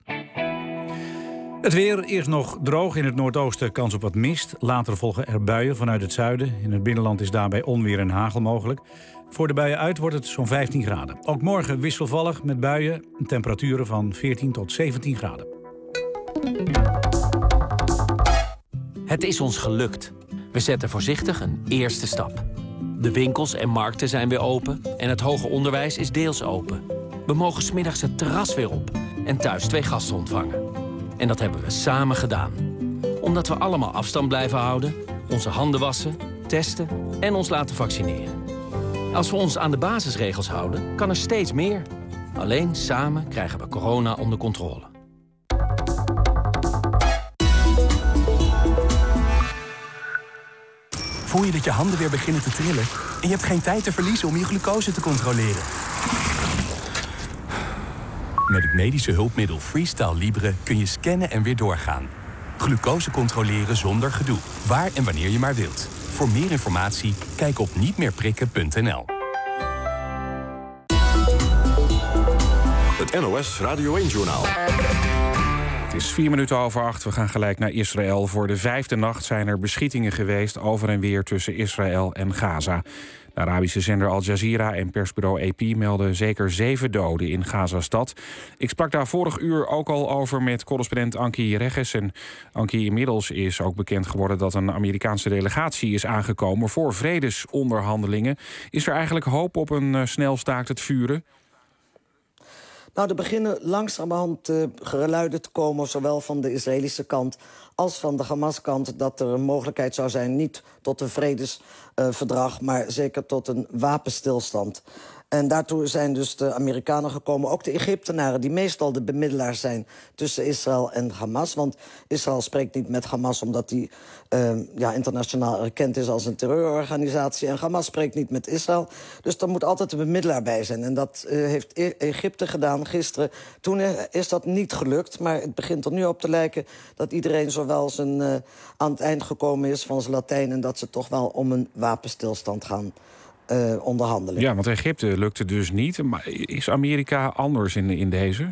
Het weer, eerst nog droog. In het noordoosten kans op wat mist. Later volgen er buien vanuit het zuiden. In het binnenland is daarbij onweer en hagel mogelijk. Voor de buien uit wordt het zo'n 15 graden. Ook morgen wisselvallig met buien. Temperaturen van 14 tot 17 graden.
Het is ons gelukt. We zetten voorzichtig een eerste stap. De winkels en markten zijn weer open en het hoger onderwijs is deels open. We mogen 's middags het terras weer op en thuis 2 gasten ontvangen. En dat hebben we samen gedaan. Omdat we allemaal afstand blijven houden, onze handen wassen, testen en ons laten vaccineren. Als we ons aan de basisregels houden, kan er steeds meer. Alleen samen krijgen we corona onder controle.
Voel je dat je handen weer beginnen te trillen en je hebt geen tijd te verliezen om je glucose te controleren? Met het medische hulpmiddel Freestyle Libre kun je scannen en weer doorgaan. Glucose controleren zonder gedoe, waar en wanneer je maar wilt. Voor meer informatie, kijk op nietmeerprikken.nl.
Het NOS Radio 1-journaal.
Het is 8:04. We gaan gelijk naar Israël. Voor de 5e nacht zijn er beschietingen geweest over en weer tussen Israël en Gaza. De Arabische zender Al Jazeera en persbureau AP melden zeker 7 doden in Gazastad. Ik sprak daar vorig uur ook al over met correspondent Ankie Regges. En Ankie, inmiddels is ook bekend geworden dat een Amerikaanse delegatie is aangekomen voor vredesonderhandelingen. Is er eigenlijk hoop op een snel staakt het vuren?
Nou, er beginnen langzamerhand geluiden te komen, zowel van de Israëlische kant als van de Hamas-kant, dat er een mogelijkheid zou zijn, niet tot een vredesverdrag, maar zeker tot een wapenstilstand. En daartoe zijn dus de Amerikanen gekomen. Ook de Egyptenaren, die meestal de bemiddelaars zijn tussen Israël en Hamas. Want Israël spreekt niet met Hamas omdat die internationaal erkend is als een terreurorganisatie. En Hamas spreekt niet met Israël. Dus er moet altijd een bemiddelaar bij zijn. En dat heeft Egypte gedaan gisteren. Toen is dat niet gelukt. Maar het begint er nu op te lijken dat iedereen zowel aan het eind gekomen is van zijn Latijn. En dat ze toch wel om een wapenstilstand gaan onderhandelen.
Ja, want Egypte lukte dus niet. Maar is Amerika anders in deze?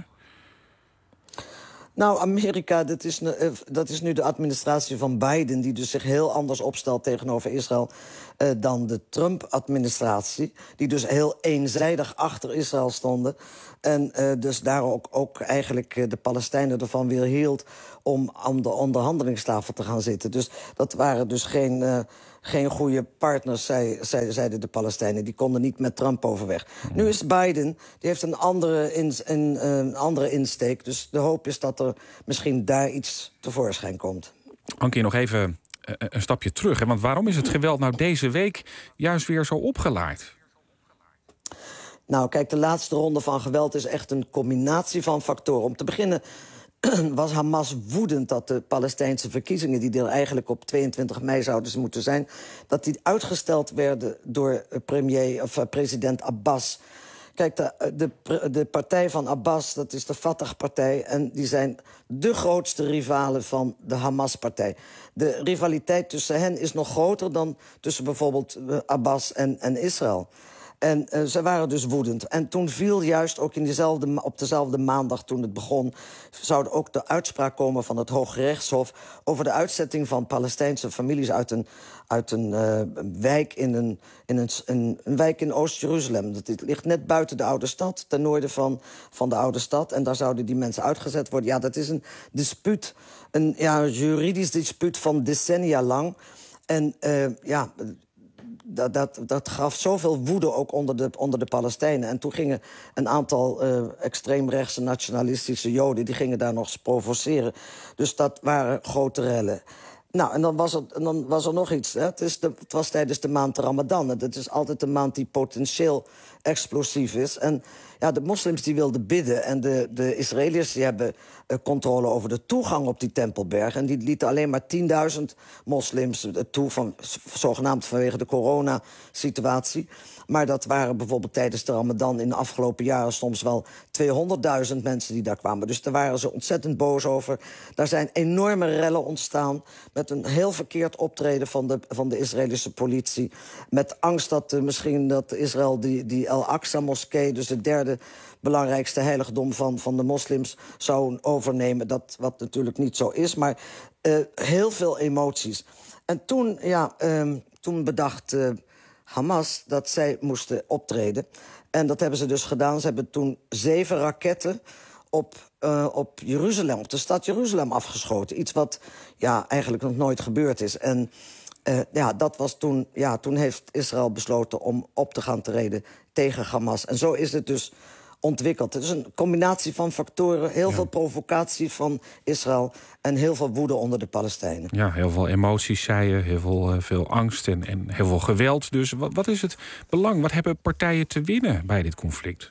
Nou, Amerika, dat is nu de administratie van Biden, die dus zich heel anders opstelt tegenover Israël dan de Trump-administratie, die dus heel eenzijdig achter Israël stonden. En dus daar ook eigenlijk de Palestijnen ervan weer hield om aan de onderhandelingstafel te gaan zitten. Dus dat waren dus geen goede partners, zeiden de Palestijnen. Die konden niet met Trump overweg. Nu is Biden, die heeft een andere insteek. Dus de hoop is dat er misschien daar iets tevoorschijn komt.
Ankie, nog even een stapje terug. Hè? Want waarom is het geweld nou deze week juist weer zo opgeleid?
Nou, kijk, de laatste ronde van geweld is echt een combinatie van factoren. Om te beginnen was Hamas woedend dat de Palestijnse verkiezingen, die er eigenlijk op 22 mei zouden moeten zijn, dat die uitgesteld werden door president Abbas. Kijk, de partij van Abbas, dat is de Fatah-partij, en die zijn de grootste rivalen van de Hamas-partij. De rivaliteit tussen hen is nog groter dan tussen bijvoorbeeld Abbas en Israël. En ze waren dus woedend. En toen viel juist ook op dezelfde maandag toen het begon, zou ook de uitspraak komen van het Hooggerechtshof over de uitzetting van Palestijnse families uit een wijk in een wijk in Oost-Jeruzalem. Dat ligt net buiten de oude stad, ten noorden van de oude stad. En daar zouden die mensen uitgezet worden. Ja, dat is een dispuut, een juridisch dispuut van decennia lang. En dat gaf zoveel woede ook onder de Palestijnen. En toen gingen een aantal extreemrechtse nationalistische Joden, die gingen daar nog eens provoceren. Dus dat waren grote rellen. Nou, en dan was er nog iets. Hè. Het was tijdens de maand Ramadan. Dat is altijd een maand die potentieel explosief is. En ja, de moslims die wilden bidden en de Israëliërs die hebben controle over de toegang op die Tempelberg. En die lieten alleen maar 10.000 moslims toe, zogenaamd vanwege de coronasituatie. Maar dat waren bijvoorbeeld tijdens de Ramadan in de afgelopen jaren soms wel 200.000 mensen die daar kwamen. Dus daar waren ze ontzettend boos over. Daar zijn enorme rellen ontstaan met een heel verkeerd optreden van de Israëlische politie. Met angst dat Israël die Al-Aqsa-moskee, dus de derde belangrijkste heiligdom van de moslims, zou overnemen. Wat natuurlijk niet zo is, maar heel veel emoties. En toen bedacht Hamas dat zij moesten optreden. En dat hebben ze dus gedaan. Ze hebben toen 7 raketten op Jeruzalem, op de stad Jeruzalem afgeschoten. Iets wat eigenlijk nog nooit gebeurd is. En dat was toen. Ja, toen heeft Israël besloten om op te gaan treden tegen Hamas. En zo is het dus ontwikkeld. Het is een combinatie van factoren. Heel veel provocatie van Israël en heel veel woede onder de Palestijnen.
Ja, heel veel emoties, zei je. Heel veel angst en heel veel geweld. Dus wat is het belang? Wat hebben partijen te winnen bij dit conflict?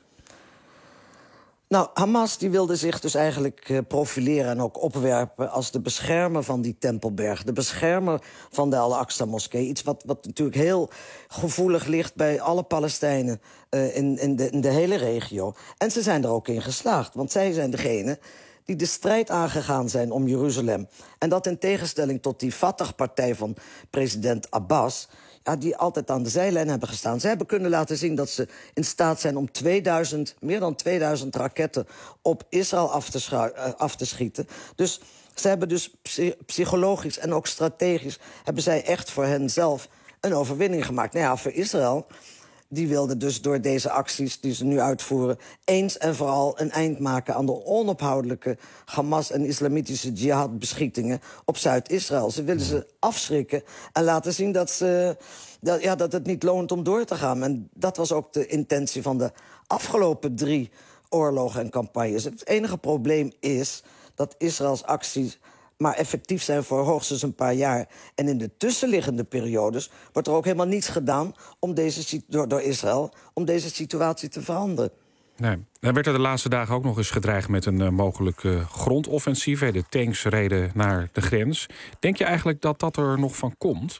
Nou, Hamas die wilde zich dus eigenlijk profileren en ook opwerpen als de beschermer van die Tempelberg. De beschermer van de Al-Aqsa-moskee. Iets wat natuurlijk heel gevoelig ligt bij alle Palestijnen in de hele regio. En ze zijn er ook in geslaagd, want zij zijn degene die de strijd aangegaan zijn om Jeruzalem. En dat in tegenstelling tot die Fatah-partij van president Abbas, die altijd aan de zijlijn hebben gestaan. Ze hebben kunnen laten zien dat ze in staat zijn om meer dan 2000 raketten op Israël af te schieten. Dus ze hebben dus psychologisch en ook strategisch hebben zij echt voor henzelf een overwinning gemaakt. Nou ja, voor Israël, die wilde dus door deze acties die ze nu uitvoeren eens en vooral een eind maken aan de onophoudelijke Hamas en islamitische jihad-beschietingen op Zuid-Israël. Ze willen ze afschrikken en laten zien dat het niet loont om door te gaan. En dat was ook de intentie van de afgelopen 3 oorlogen en campagnes. Het enige probleem is dat Israëls acties maar effectief zijn voor hoogstens een paar jaar. En in de tussenliggende periodes wordt er ook helemaal niets gedaan om door Israël om deze situatie te veranderen.
Nee. Er werd er de laatste dagen ook nog eens gedreigd met een mogelijk grondoffensief. De tanks reden naar de grens. Denk je eigenlijk dat dat er nog van komt?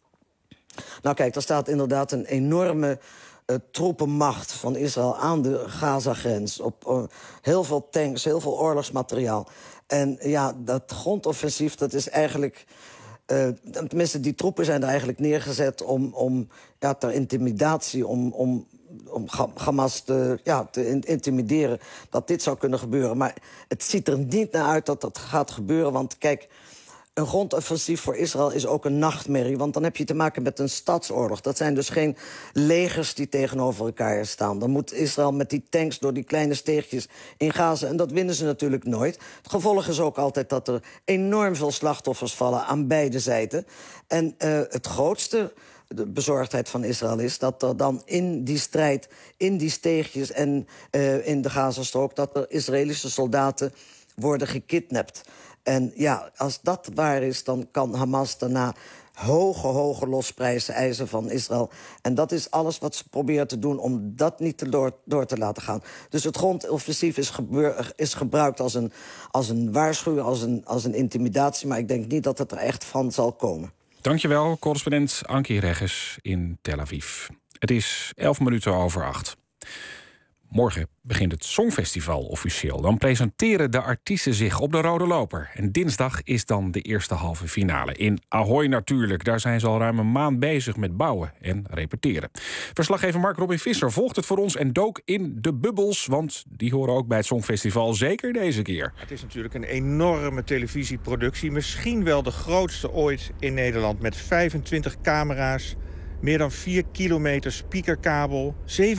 Nou kijk, er staat inderdaad een enorme troepenmacht van Israël aan de Gaza-grens. Op heel veel tanks, heel veel oorlogsmateriaal. En ja, dat grondoffensief, dat is eigenlijk... tenminste, die troepen zijn er eigenlijk neergezet om ter intimidatie... om Hamas te intimideren dat dit zou kunnen gebeuren. Maar het ziet er niet naar uit dat dat gaat gebeuren. Want kijk, een grondoffensief voor Israël is ook een nachtmerrie. Want dan heb je te maken met een stadsoorlog. Dat zijn dus geen legers die tegenover elkaar staan. Dan moet Israël met die tanks door die kleine steegjes in Gaza. En dat winnen ze natuurlijk nooit. Het gevolg is ook altijd dat er enorm veel slachtoffers vallen aan beide zijden. En het grootste... de bezorgdheid van Israël is dat er dan in die strijd, in die steegjes en in de Gazastrook, dat er Israëlische soldaten worden gekidnapt. En ja, als dat waar is, dan kan Hamas daarna hoge losprijzen eisen van Israël. En dat is alles wat ze proberen te doen om dat niet door te laten gaan. Dus het grondoffensief is gebruikt als een waarschuwing, als een intimidatie, maar ik denk niet dat het er echt van zal komen.
Dankjewel, correspondent Ankie Regges in Tel Aviv. Het is 7:11. Morgen begint het Songfestival officieel. Dan presenteren de artiesten zich op de rode loper. En dinsdag is dan de eerste halve finale. In Ahoy natuurlijk. Daar zijn ze al ruim een maand bezig met bouwen en repeteren. Verslaggever Mark Robin Visser volgt het voor ons en dook in de bubbels. Want die horen ook bij het Songfestival, zeker deze keer.
Het is natuurlijk een enorme televisieproductie. Misschien wel de grootste ooit in Nederland. Met 25 camera's. Meer dan 4 kilometer speakerkabel,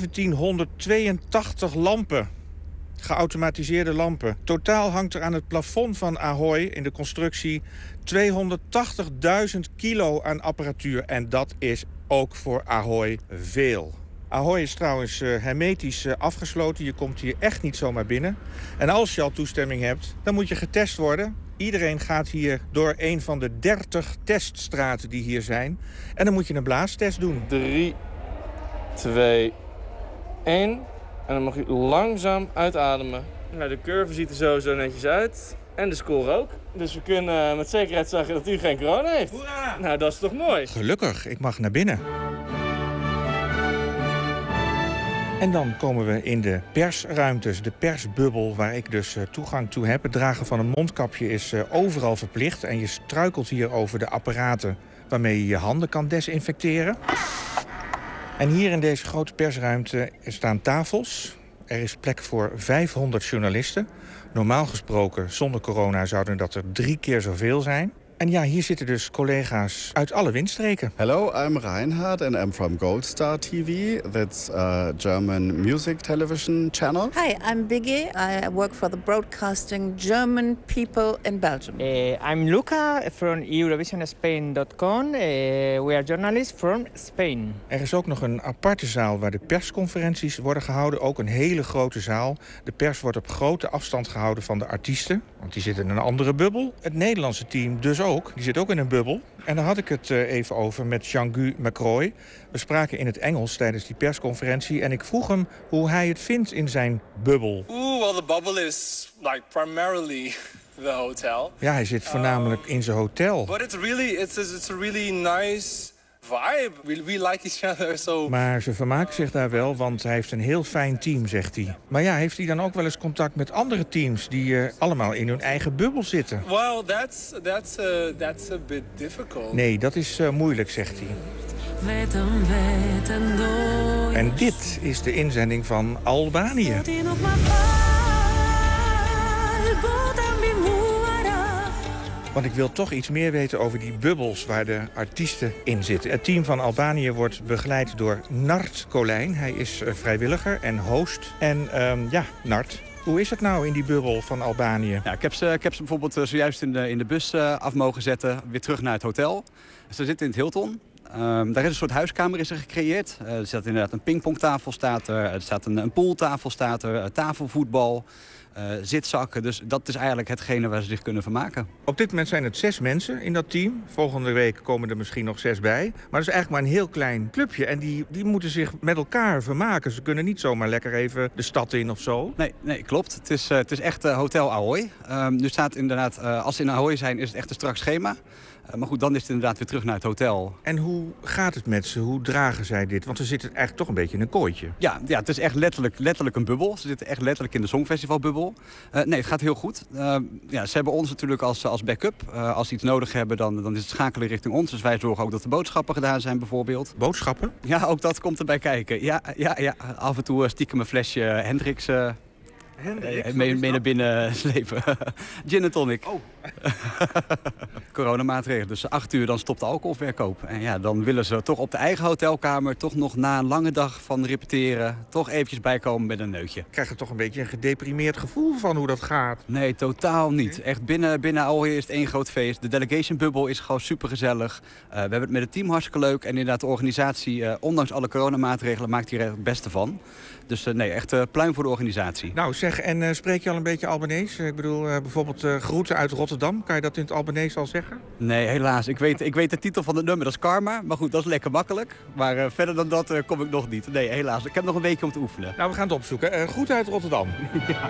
1782 lampen, geautomatiseerde lampen. Totaal hangt er aan het plafond van Ahoy in de constructie 280.000 kilo aan apparatuur. En dat is ook voor Ahoy veel. Ahoy is trouwens hermetisch afgesloten. Je komt hier echt niet zomaar binnen. En als je al toestemming hebt, dan moet je getest worden. Iedereen gaat hier door een van de 30 teststraten die hier zijn. En dan moet je een blaastest doen.
3, 2, 1. En dan mag je langzaam uitademen. Nou, de curve ziet er sowieso netjes uit. En de score ook. Dus we kunnen met zekerheid zeggen dat u geen corona heeft. Hoera! Nou, dat is toch mooi?
Gelukkig, ik mag naar binnen. En dan komen we in de persruimtes, de persbubbel, waar ik dus toegang toe heb. Het dragen van een mondkapje is overal verplicht. En je struikelt hier over de apparaten waarmee je je handen kan desinfecteren. En hier in deze grote persruimte staan tafels. Er is plek voor 500 journalisten. Normaal gesproken, zonder corona, zouden dat er 3 keer zoveel zijn. En ja, hier zitten dus collega's uit alle windstreken.
Hello, I'm Reinhard and I'm from Gold Star TV. That's a German music television channel.
Hi, I'm Biggie. I work for the broadcasting German people in Belgium.
I'm Luca from EurovisionSpain.com. We are journalists from Spain.
Er is ook nog een aparte zaal waar de persconferenties worden gehouden. Ook een hele grote zaal. De pers wordt op grote afstand gehouden van de artiesten. Want die zitten in een andere bubbel. Het Nederlandse team dus ook. Die zit ook in een bubbel. En daar had ik het even over met Jean-Guy Macroy. We spraken in het Engels tijdens die persconferentie. En ik vroeg hem hoe hij het vindt in zijn bubbel.
Well, the bubble is like primarily the hotel.
Ja, hij zit voornamelijk in zijn hotel.
But it's a really nice vibe. We like each other, so.
Maar ze vermaken zich daar wel, want hij heeft een heel fijn team, zegt hij. Maar ja, heeft hij dan ook wel eens contact met andere teams die allemaal in hun eigen bubbel zitten?
Well, that's a bit difficult.
Nee, dat is moeilijk, zegt hij. En dit is de inzending van Albanië. Want ik wil toch iets meer weten over die bubbels waar de artiesten in zitten. Het team van Albanië wordt begeleid door Nart Colijn. Hij is vrijwilliger en host. En Nart, hoe is het nou in die bubbel van Albanië?
Ja, ik heb ze bijvoorbeeld zojuist in de bus af mogen zetten. Weer terug naar het hotel. Ze zitten in het Hilton. Daar is een soort huiskamer is er gecreëerd. Er staat inderdaad een pingpongtafel, er staat een pooltafel, tafelvoetbal. zitzakken. Dus dat is eigenlijk hetgene waar ze zich kunnen vermaken.
Op dit moment zijn het 6 mensen in dat team. Volgende week komen er misschien nog 6 bij. Maar dat is eigenlijk maar een heel klein clubje. En die moeten zich met elkaar vermaken. Ze kunnen niet zomaar lekker even de stad in of zo.
Nee, klopt. Het is echt Hotel Ahoy. Nu staat inderdaad, als ze in Ahoy zijn, is het echt een strak schema. Maar goed, dan is het inderdaad weer terug naar het hotel.
En hoe gaat het met ze? Hoe dragen zij dit? Want ze zitten eigenlijk toch een beetje in een kooitje.
Ja, het is echt letterlijk een bubbel. Ze zitten echt letterlijk in de Songfestivalbubbel. Nee, het gaat heel goed. Ze hebben ons natuurlijk als backup. Als ze iets nodig hebben, dan is het schakelen richting ons. Dus wij zorgen ook dat de boodschappen gedaan zijn bijvoorbeeld.
Boodschappen?
Ja, ook dat komt erbij kijken. Ja. Af en toe stiekem een flesje Hendrix... mee naar binnen slepen. Gin en tonic. Oh. Coronamaatregelen. Dus 8 uur dan stopt de alcoholverkoop. En ja, dan willen ze toch op de eigen hotelkamer... toch nog na een lange dag van repeteren... toch eventjes bijkomen met een neutje.
Ik krijg er toch een beetje een gedeprimeerd gevoel van hoe dat gaat.
Nee, totaal niet. Echt binnen Ahoy is het één groot feest. De delegation bubbel is gewoon supergezellig. We hebben het met het team hartstikke leuk. En inderdaad, de organisatie, ondanks alle coronamaatregelen... maakt hier het beste van. Dus echt pluim voor de organisatie.
Nou zeg, en spreek je al een beetje Albanees? Ik bedoel, bijvoorbeeld groeten uit Rotterdam. Kan je dat in het Albanees al zeggen?
Nee, helaas. Ik weet de titel van het nummer, dat is Karma. Maar goed, dat is lekker makkelijk. Maar verder dan dat kom ik nog niet. Nee, helaas. Ik heb nog een weekje om te oefenen.
Nou, we gaan het opzoeken. Groeten uit Rotterdam. Ja.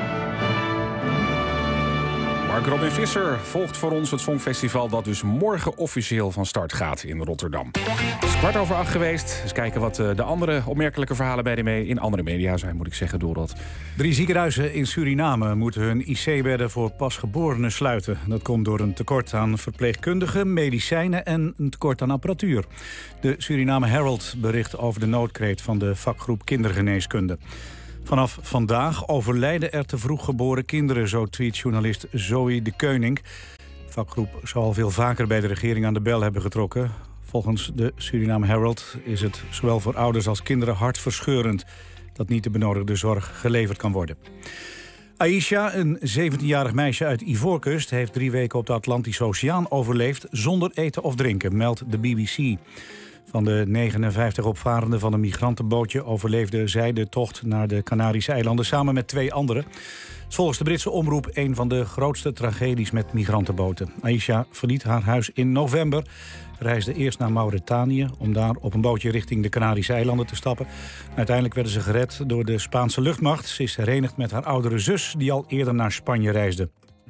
Mark Robin Visser volgt voor ons het Songfestival... dat dus morgen officieel van start gaat in Rotterdam. Het is 7:15 geweest. Eens kijken wat de andere opmerkelijke verhalen in andere media zijn, moet ik zeggen, Dorot.
3 ziekenhuizen in Suriname moeten hun IC-bedden voor pasgeborenen sluiten. Dat komt door een tekort aan verpleegkundigen, medicijnen en een tekort aan apparatuur. De Suriname Herald bericht over de noodkreet van de vakgroep kindergeneeskunde. Vanaf vandaag overlijden er te vroeg geboren kinderen, zo tweet journalist Zoe de Keuning. De vakgroep zou al veel vaker bij de regering aan de bel hebben getrokken. Volgens de Suriname Herald is het zowel voor ouders als kinderen hartverscheurend dat niet de benodigde zorg geleverd kan worden. Aisha, een 17-jarig meisje uit Ivoorkust, heeft 3 weken op de Atlantische Oceaan overleefd zonder eten of drinken, meldt de BBC. Van de 59 opvarenden van een migrantenbootje overleefde zij de tocht naar de Canarische eilanden samen met 2 anderen. Volgens de Britse omroep een van de grootste tragedies met migrantenboten. Aisha verliet haar huis in november, reisde eerst naar Mauritanië om daar op een bootje richting de Canarische eilanden te stappen. Uiteindelijk werden ze gered door de Spaanse luchtmacht. Ze is herenigd met haar oudere zus die al eerder naar Spanje reisde.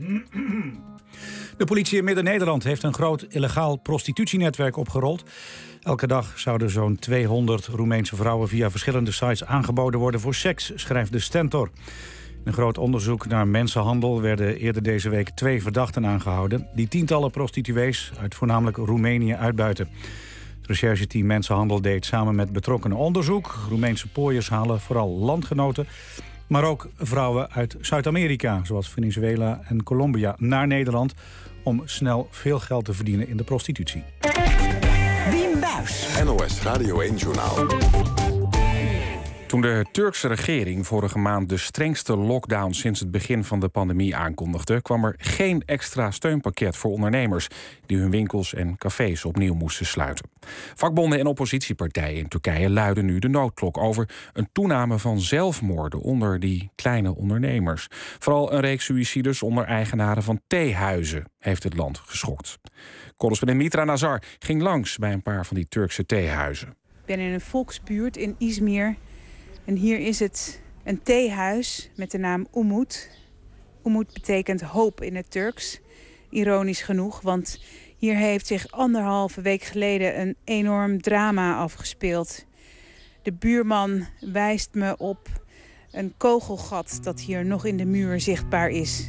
De politie in Midden-Nederland heeft een groot illegaal prostitutienetwerk opgerold. Elke dag zouden zo'n 200 Roemeense vrouwen via verschillende sites aangeboden worden voor seks, schrijft de Stentor. In een groot onderzoek naar mensenhandel werden eerder deze week 2 verdachten aangehouden die tientallen prostituees uit voornamelijk Roemenië uitbuiten. Het rechercheteam Mensenhandel deed samen met betrokkenen onderzoek. Roemeense pooiers halen vooral landgenoten, maar ook vrouwen uit Zuid-Amerika, zoals Venezuela en Colombia, naar Nederland om snel veel geld te verdienen in de prostitutie.
Wim Buijs. NOS Radio 1-journaal.
Toen de Turkse regering vorige maand de strengste lockdown sinds het begin van de pandemie aankondigde, kwam er geen extra steunpakket voor ondernemers die hun winkels en cafés opnieuw moesten sluiten. Vakbonden en oppositiepartijen in Turkije luiden nu de noodklok over een toename van zelfmoorden onder die kleine ondernemers. Vooral een reeks suïcides onder eigenaren van theehuizen heeft het land geschokt. Correspondent Mitra Nazar ging langs bij een paar van die Turkse theehuizen.
Ik ben in een volksbuurt in Izmir. En hier is het een theehuis met de naam Umut. Umut betekent hoop in het Turks. Ironisch genoeg, want hier heeft zich 1,5 week geleden een enorm drama afgespeeld. De buurman wijst me op een kogelgat dat hier nog in de muur zichtbaar is.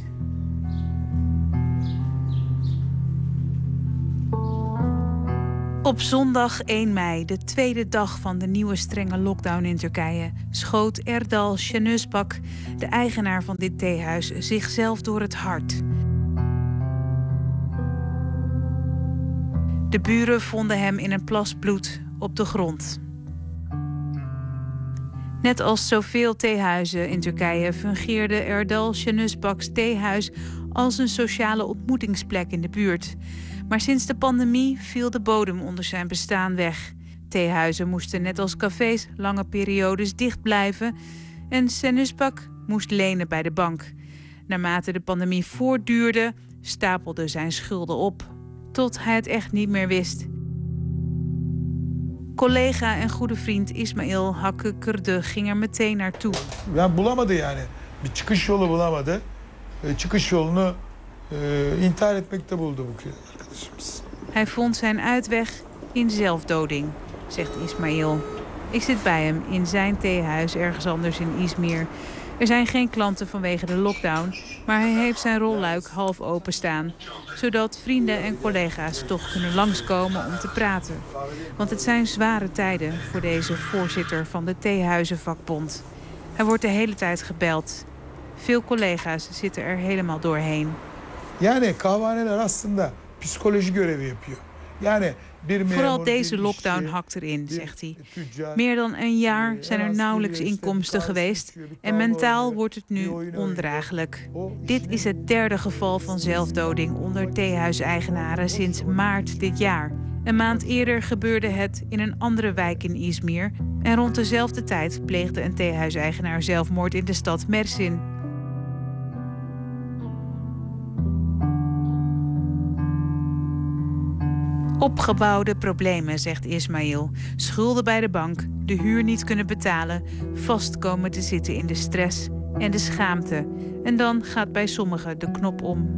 Op zondag 1 mei, de tweede dag van de nieuwe strenge lockdown in Turkije, schoot Erdal Şenözbak, de eigenaar van dit theehuis, zichzelf door het hart. De buren vonden hem in een plas bloed op de grond. Net als zoveel theehuizen in Turkije fungeerde Erdal Şenözbak's theehuis als een sociale ontmoetingsplek in de buurt. Maar sinds de pandemie viel de bodem onder zijn bestaan weg. Theehuizen moesten net als cafés lange periodes dicht blijven en Şenözbak moest lenen bij de bank. Naarmate de pandemie voortduurde, stapelden zijn schulden op. Tot hij het echt niet meer wist. Collega en goede vriend Ismail Hakkı Kırdı ging er meteen naartoe.
Ben bulamadı yani. Bir çıkış yolu bulamadı. Çıkış yolunu intihar etmekte buldu bu arkadaşımız.
Hij vond zijn uitweg in zelfdoding, zegt Ismail. Ik zit bij hem in zijn theehuis ergens anders in Izmir. Er zijn geen klanten vanwege de lockdown, maar hij heeft zijn rolluik half openstaan, zodat vrienden en collega's toch kunnen langskomen om te praten. Want het zijn zware tijden voor deze voorzitter van de Theehuizenvakbond. Hij wordt de hele tijd gebeld. Veel collega's zitten er helemaal doorheen.
Yani kahvehaneler aslında psikoloji görevi yapıyor. Yani
vooral deze lockdown hakt erin, zegt hij. Meer dan een jaar zijn er nauwelijks inkomsten geweest en mentaal wordt het nu ondraaglijk. Dit is het derde geval van zelfdoding onder theehuiseigenaren sinds maart dit jaar. Een maand eerder gebeurde het in een andere wijk in Izmir en rond dezelfde tijd pleegde een theehuiseigenaar zelfmoord in de stad Mersin. Opgebouwde problemen, zegt Ismail. Schulden bij de bank, de huur niet kunnen betalen, vast komen te zitten in de stress en de schaamte. En dan gaat bij sommigen de knop om.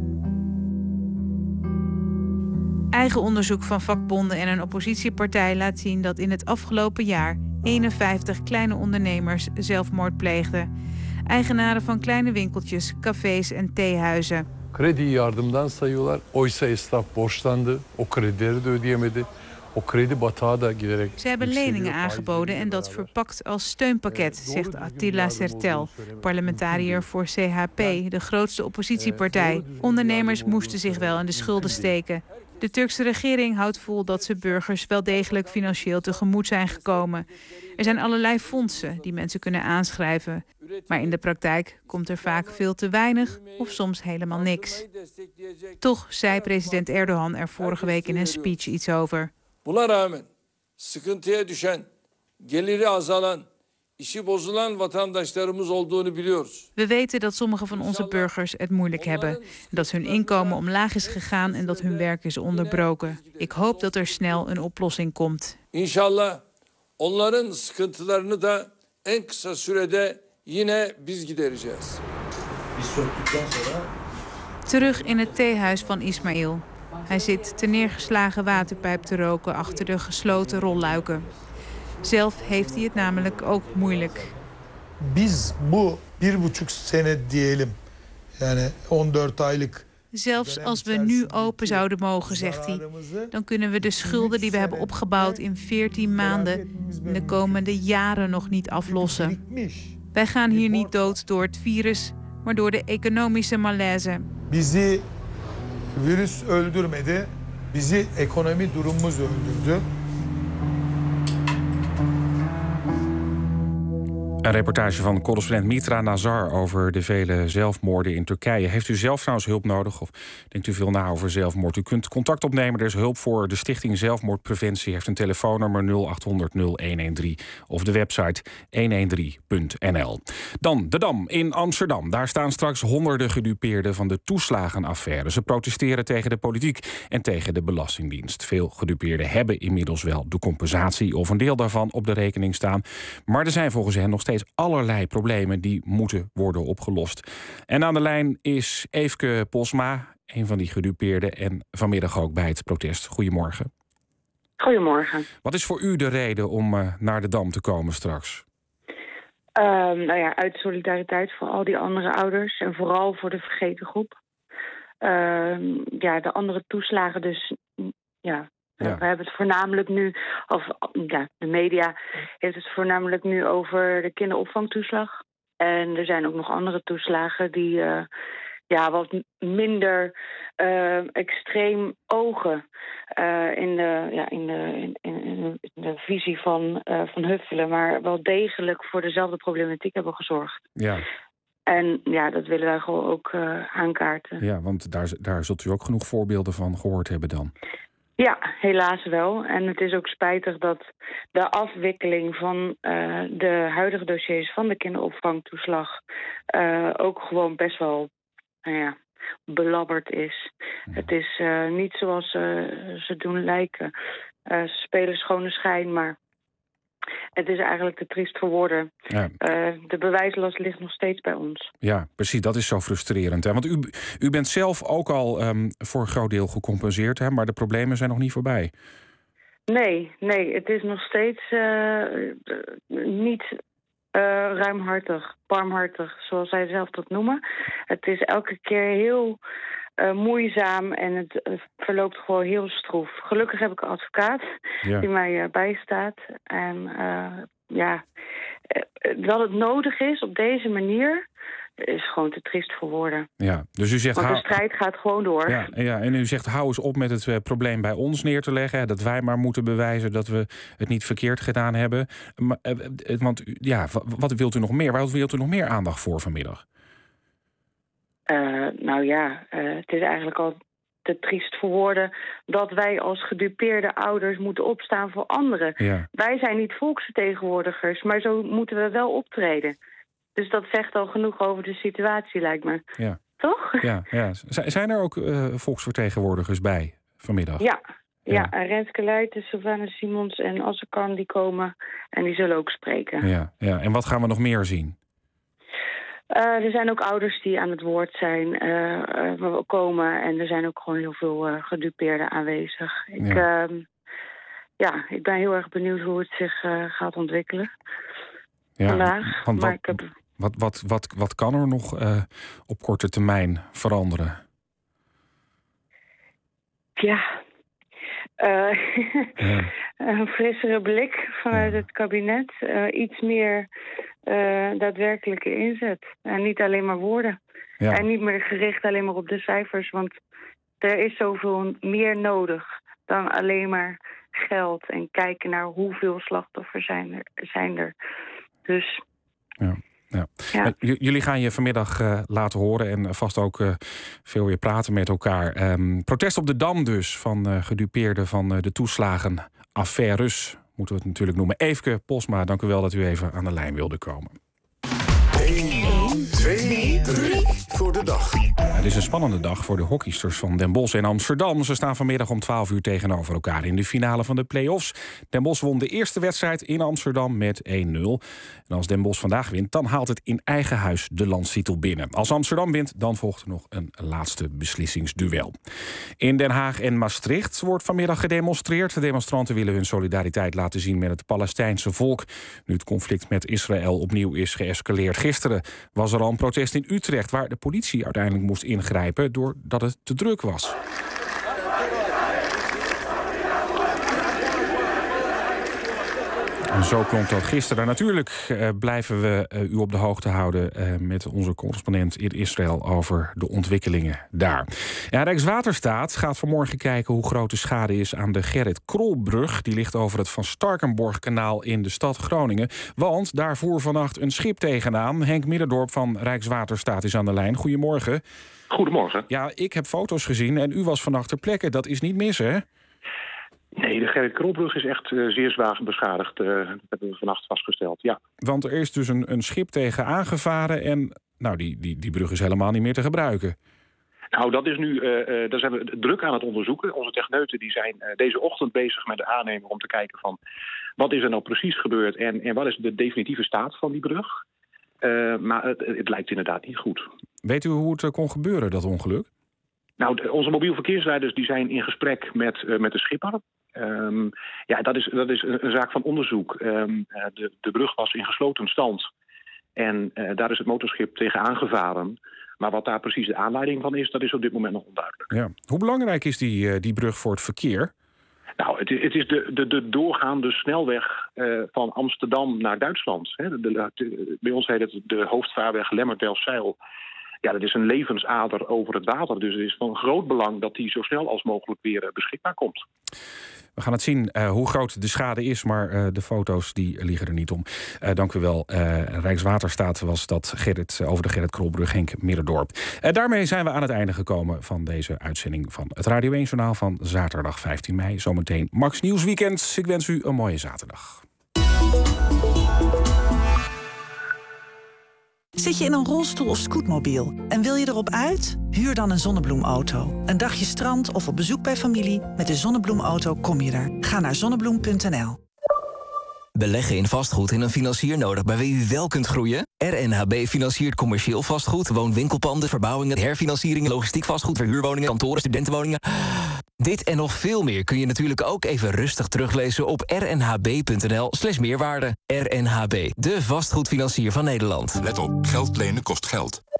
Eigen onderzoek van vakbonden en een oppositiepartij laat zien dat in het afgelopen jaar 51 kleine ondernemers zelfmoord pleegden. Eigenaren van kleine winkeltjes, cafés en theehuizen.
Krediyi yardımdan sayıyorlar. Oysa esnaf borçlandı. O kredileri de ödeyemedi. O kredi batağı da giderek.
Ze hebben leningen aangeboden en dat verpakt als steunpakket, zegt Attila Sertel, parlementariër voor CHP, de grootste oppositiepartij. Ondernemers moesten zich wel in de schulden steken. De Turkse regering houdt vol dat ze burgers wel degelijk financieel tegemoet zijn gekomen. Er zijn allerlei fondsen die mensen kunnen aanschrijven. Maar in de praktijk komt er vaak veel te weinig of soms helemaal niks. Toch zei president Erdogan er vorige week in een speech iets over.
Buna rağmen sıkıntıya düşen, geliri azalan, işi bozulan vatandaşlarımız olduğunu biliyoruz.
We weten dat sommige van onze burgers het moeilijk hebben. Dat hun inkomen omlaag is gegaan en dat hun werk is onderbroken. Ik hoop dat er snel een oplossing komt.
İnşallah onların sıkıntılarını da en kısa sürede yine biz gidereceğiz.
Terug in het theehuis van Ismail. Hij zit te neergeslagen waterpijp te roken achter de gesloten rolluiken. Zelf heeft hij het namelijk ook moeilijk.
Biz bu 1,5 sene diyelim. Yani 14 aylık.
Zelfs als we nu open zouden mogen, zegt hij, dan kunnen we de schulden die we hebben opgebouwd in 14 maanden in de komende jaren nog niet aflossen. Wij gaan hier niet dood door het virus, maar door de economische malaise.
Bizi virüs öldürmedi. Bizi ekonomi durumumuz öldürdü.
Een reportage van correspondent Mitra Nazar over de vele zelfmoorden in Turkije. Heeft u zelf trouwens hulp nodig of denkt u veel na over zelfmoord? U kunt contact opnemen, er is hulp voor. De Stichting Zelfmoordpreventie heeft een telefoonnummer 0800 0113 of de website 113.nl. Dan de Dam in Amsterdam. Daar staan straks honderden gedupeerden van de toeslagenaffaire. Ze protesteren tegen de politiek en tegen de Belastingdienst. Veel gedupeerden hebben inmiddels wel de compensatie of een deel daarvan op de rekening staan. Maar er zijn volgens hen nog steeds allerlei problemen die moeten worden opgelost. En aan de lijn is Eefke Posma, een van die gedupeerden en vanmiddag ook bij het protest. Goedemorgen.
Goedemorgen.
Wat is voor u de reden om naar de Dam te komen straks?
Uit solidariteit voor al die andere ouders en vooral voor de vergeten groep. De andere toeslagen dus, ja. We hebben het voornamelijk nu, de media heeft het voornamelijk nu over de kinderopvangtoeslag. En er zijn ook nog andere toeslagen die wat minder extreem ogen in de visie van Huffelen, maar wel degelijk voor dezelfde problematiek hebben gezorgd.
Ja.
En ja, dat willen wij gewoon ook aankaarten.
Ja, want daar zult u ook genoeg voorbeelden van gehoord hebben dan.
Ja, helaas wel. En het is ook spijtig dat de afwikkeling van de huidige dossiers van de kinderopvangtoeslag ook gewoon best wel belabberd is. Het is niet zoals ze doen lijken. Ze spelen schone schijn, maar het is eigenlijk te triest voor woorden. Ja. De bewijslast ligt nog steeds bij ons.
Ja, precies. Dat is zo frustrerend. Hè? Want u bent zelf ook al voor een groot deel gecompenseerd, hè? Maar de problemen zijn nog niet voorbij.
Nee. Het is nog steeds niet ruimhartig, barmhartig, zoals zij zelf dat noemen. Het is elke keer heel moeizaam en het verloopt gewoon heel stroef. Gelukkig heb ik een advocaat die mij bijstaat. En dat het nodig is op deze manier is gewoon te triest voor woorden.
Ja, dus u zegt,
want de strijd gaat gewoon door.
Ja, en u zegt, hou eens op met het probleem bij ons neer te leggen. Dat wij maar moeten bewijzen dat we het niet verkeerd gedaan hebben. Maar, want wat wilt u nog meer? Waar wilt u nog meer aandacht voor vanmiddag?
Het is eigenlijk al te triest voor woorden dat wij als gedupeerde ouders moeten opstaan voor anderen. Ja. Wij zijn niet volksvertegenwoordigers, maar zo moeten we wel optreden. Dus dat zegt al genoeg over de situatie, lijkt me. Ja. Toch?
Ja. Zijn er ook volksvertegenwoordigers bij vanmiddag?
Ja, Renske Leijten, Sylvana Simons en Assekan die komen en die zullen ook spreken.
Ja. En wat gaan we nog meer zien?
Er zijn ook ouders die aan het woord zijn komen. En er zijn ook gewoon heel veel gedupeerden aanwezig. Ik ben heel erg benieuwd hoe het zich gaat ontwikkelen vandaag.
Wat kan er nog op korte termijn veranderen?
Een frissere blik vanuit het kabinet. Iets meer daadwerkelijke inzet. En niet alleen maar woorden. Ja. En niet meer gericht alleen maar op de cijfers. Want er is zoveel meer nodig dan alleen maar geld. En kijken naar hoeveel slachtoffers zijn er. Dus...
Ja. Jullie gaan je vanmiddag laten horen en vast ook veel weer praten met elkaar. Protest op de Dam dus van gedupeerden van de toeslagenaffaires, moeten we het natuurlijk noemen. Eefke Posma, dank u wel dat u even aan de lijn wilde komen.
1, 2, 3 voor de dag.
Het is een spannende dag voor de hockeysters van Den Bosch en Amsterdam. Ze staan vanmiddag om 12 uur tegenover elkaar in de finale van de play-offs. Den Bosch won de eerste wedstrijd in Amsterdam met 1-0. En als Den Bosch vandaag wint, dan haalt het in eigen huis de landstitel binnen. Als Amsterdam wint, dan volgt er nog een laatste beslissingsduel. In Den Haag en Maastricht wordt vanmiddag gedemonstreerd. De demonstranten willen hun solidariteit laten zien met het Palestijnse volk. Nu het conflict met Israël opnieuw is geëscaleerd. Gisteren was er al een protest in Utrecht, waar de politie uiteindelijk moest ingrijpen doordat het te druk was. En zo klonk dat gisteren. Natuurlijk blijven we u op de hoogte houden met onze correspondent in Israël over de ontwikkelingen daar. Ja, Rijkswaterstaat gaat vanmorgen kijken hoe groot de schade is aan de Gerrit Krolbrug. Die ligt over het Van Starkenborghkanaal in de stad Groningen. Want daar voer vannacht een schip tegenaan. Henk Middendorp van Rijkswaterstaat is aan de lijn. Goedemorgen.
Goedemorgen.
Ja, ik heb foto's gezien en u was vannacht ter plekke. Dat is niet mis, hè?
Nee, de Gerrit Krolbrug is echt zeer zwaar beschadigd. Dat hebben we vannacht vastgesteld, ja.
Want er is dus een schip tegen aangevaren en die brug is helemaal niet meer te gebruiken.
Nou, dat is nu, daar zijn we druk aan het onderzoeken. Onze techneuten die zijn deze ochtend bezig met de aannemer om te kijken van wat is er nou precies gebeurd en wat is de definitieve staat van die brug. Maar het lijkt inderdaad niet goed.
Weet u hoe het kon gebeuren, dat ongeluk?
Nou, onze mobiel verkeersleiders die zijn in gesprek met de schipper. Dat is een zaak van onderzoek. De brug was in gesloten stand. En daar is het motorschip tegen aangevaren. Maar wat daar precies de aanleiding van is, dat is op dit moment nog onduidelijk. Ja. Hoe belangrijk is die brug voor het verkeer? Nou, het is de doorgaande snelweg van Amsterdam naar Duitsland. Bij ons heet het de hoofdvaarweg Lemmer-Delfzijl. dat is een levensader over het water. Dus het is van groot belang dat die zo snel als mogelijk weer beschikbaar komt.
We gaan het zien hoe groot de schade is, maar de foto's die liegen er niet om. Dank u wel. Rijkswaterstaat was dat over de Gerrit Krolbrug, Henk Middendorp. Daarmee zijn we aan het einde gekomen van deze uitzending van het Radio 1 Journaal van zaterdag 15 mei. Zometeen Max Nieuwsweekend. Ik wens u een mooie zaterdag.
Zit je in een rolstoel of scootmobiel en wil je erop uit? Huur dan een zonnebloemauto. Een dagje strand of op bezoek bij familie. Met de Zonnebloemauto kom je er. Ga naar zonnebloem.nl.
Beleggen in vastgoed en een financier nodig bij wie u wel kunt groeien? RNHB financiert commercieel vastgoed, woonwinkelpanden, verbouwingen, herfinancieringen, logistiek vastgoed, verhuurwoningen, kantoren, studentenwoningen. Dit en nog veel meer kun je natuurlijk ook even rustig teruglezen op rnhb.nl/meerwaarde. RNHB, de vastgoedfinancier van Nederland.
Let op, geld lenen kost geld.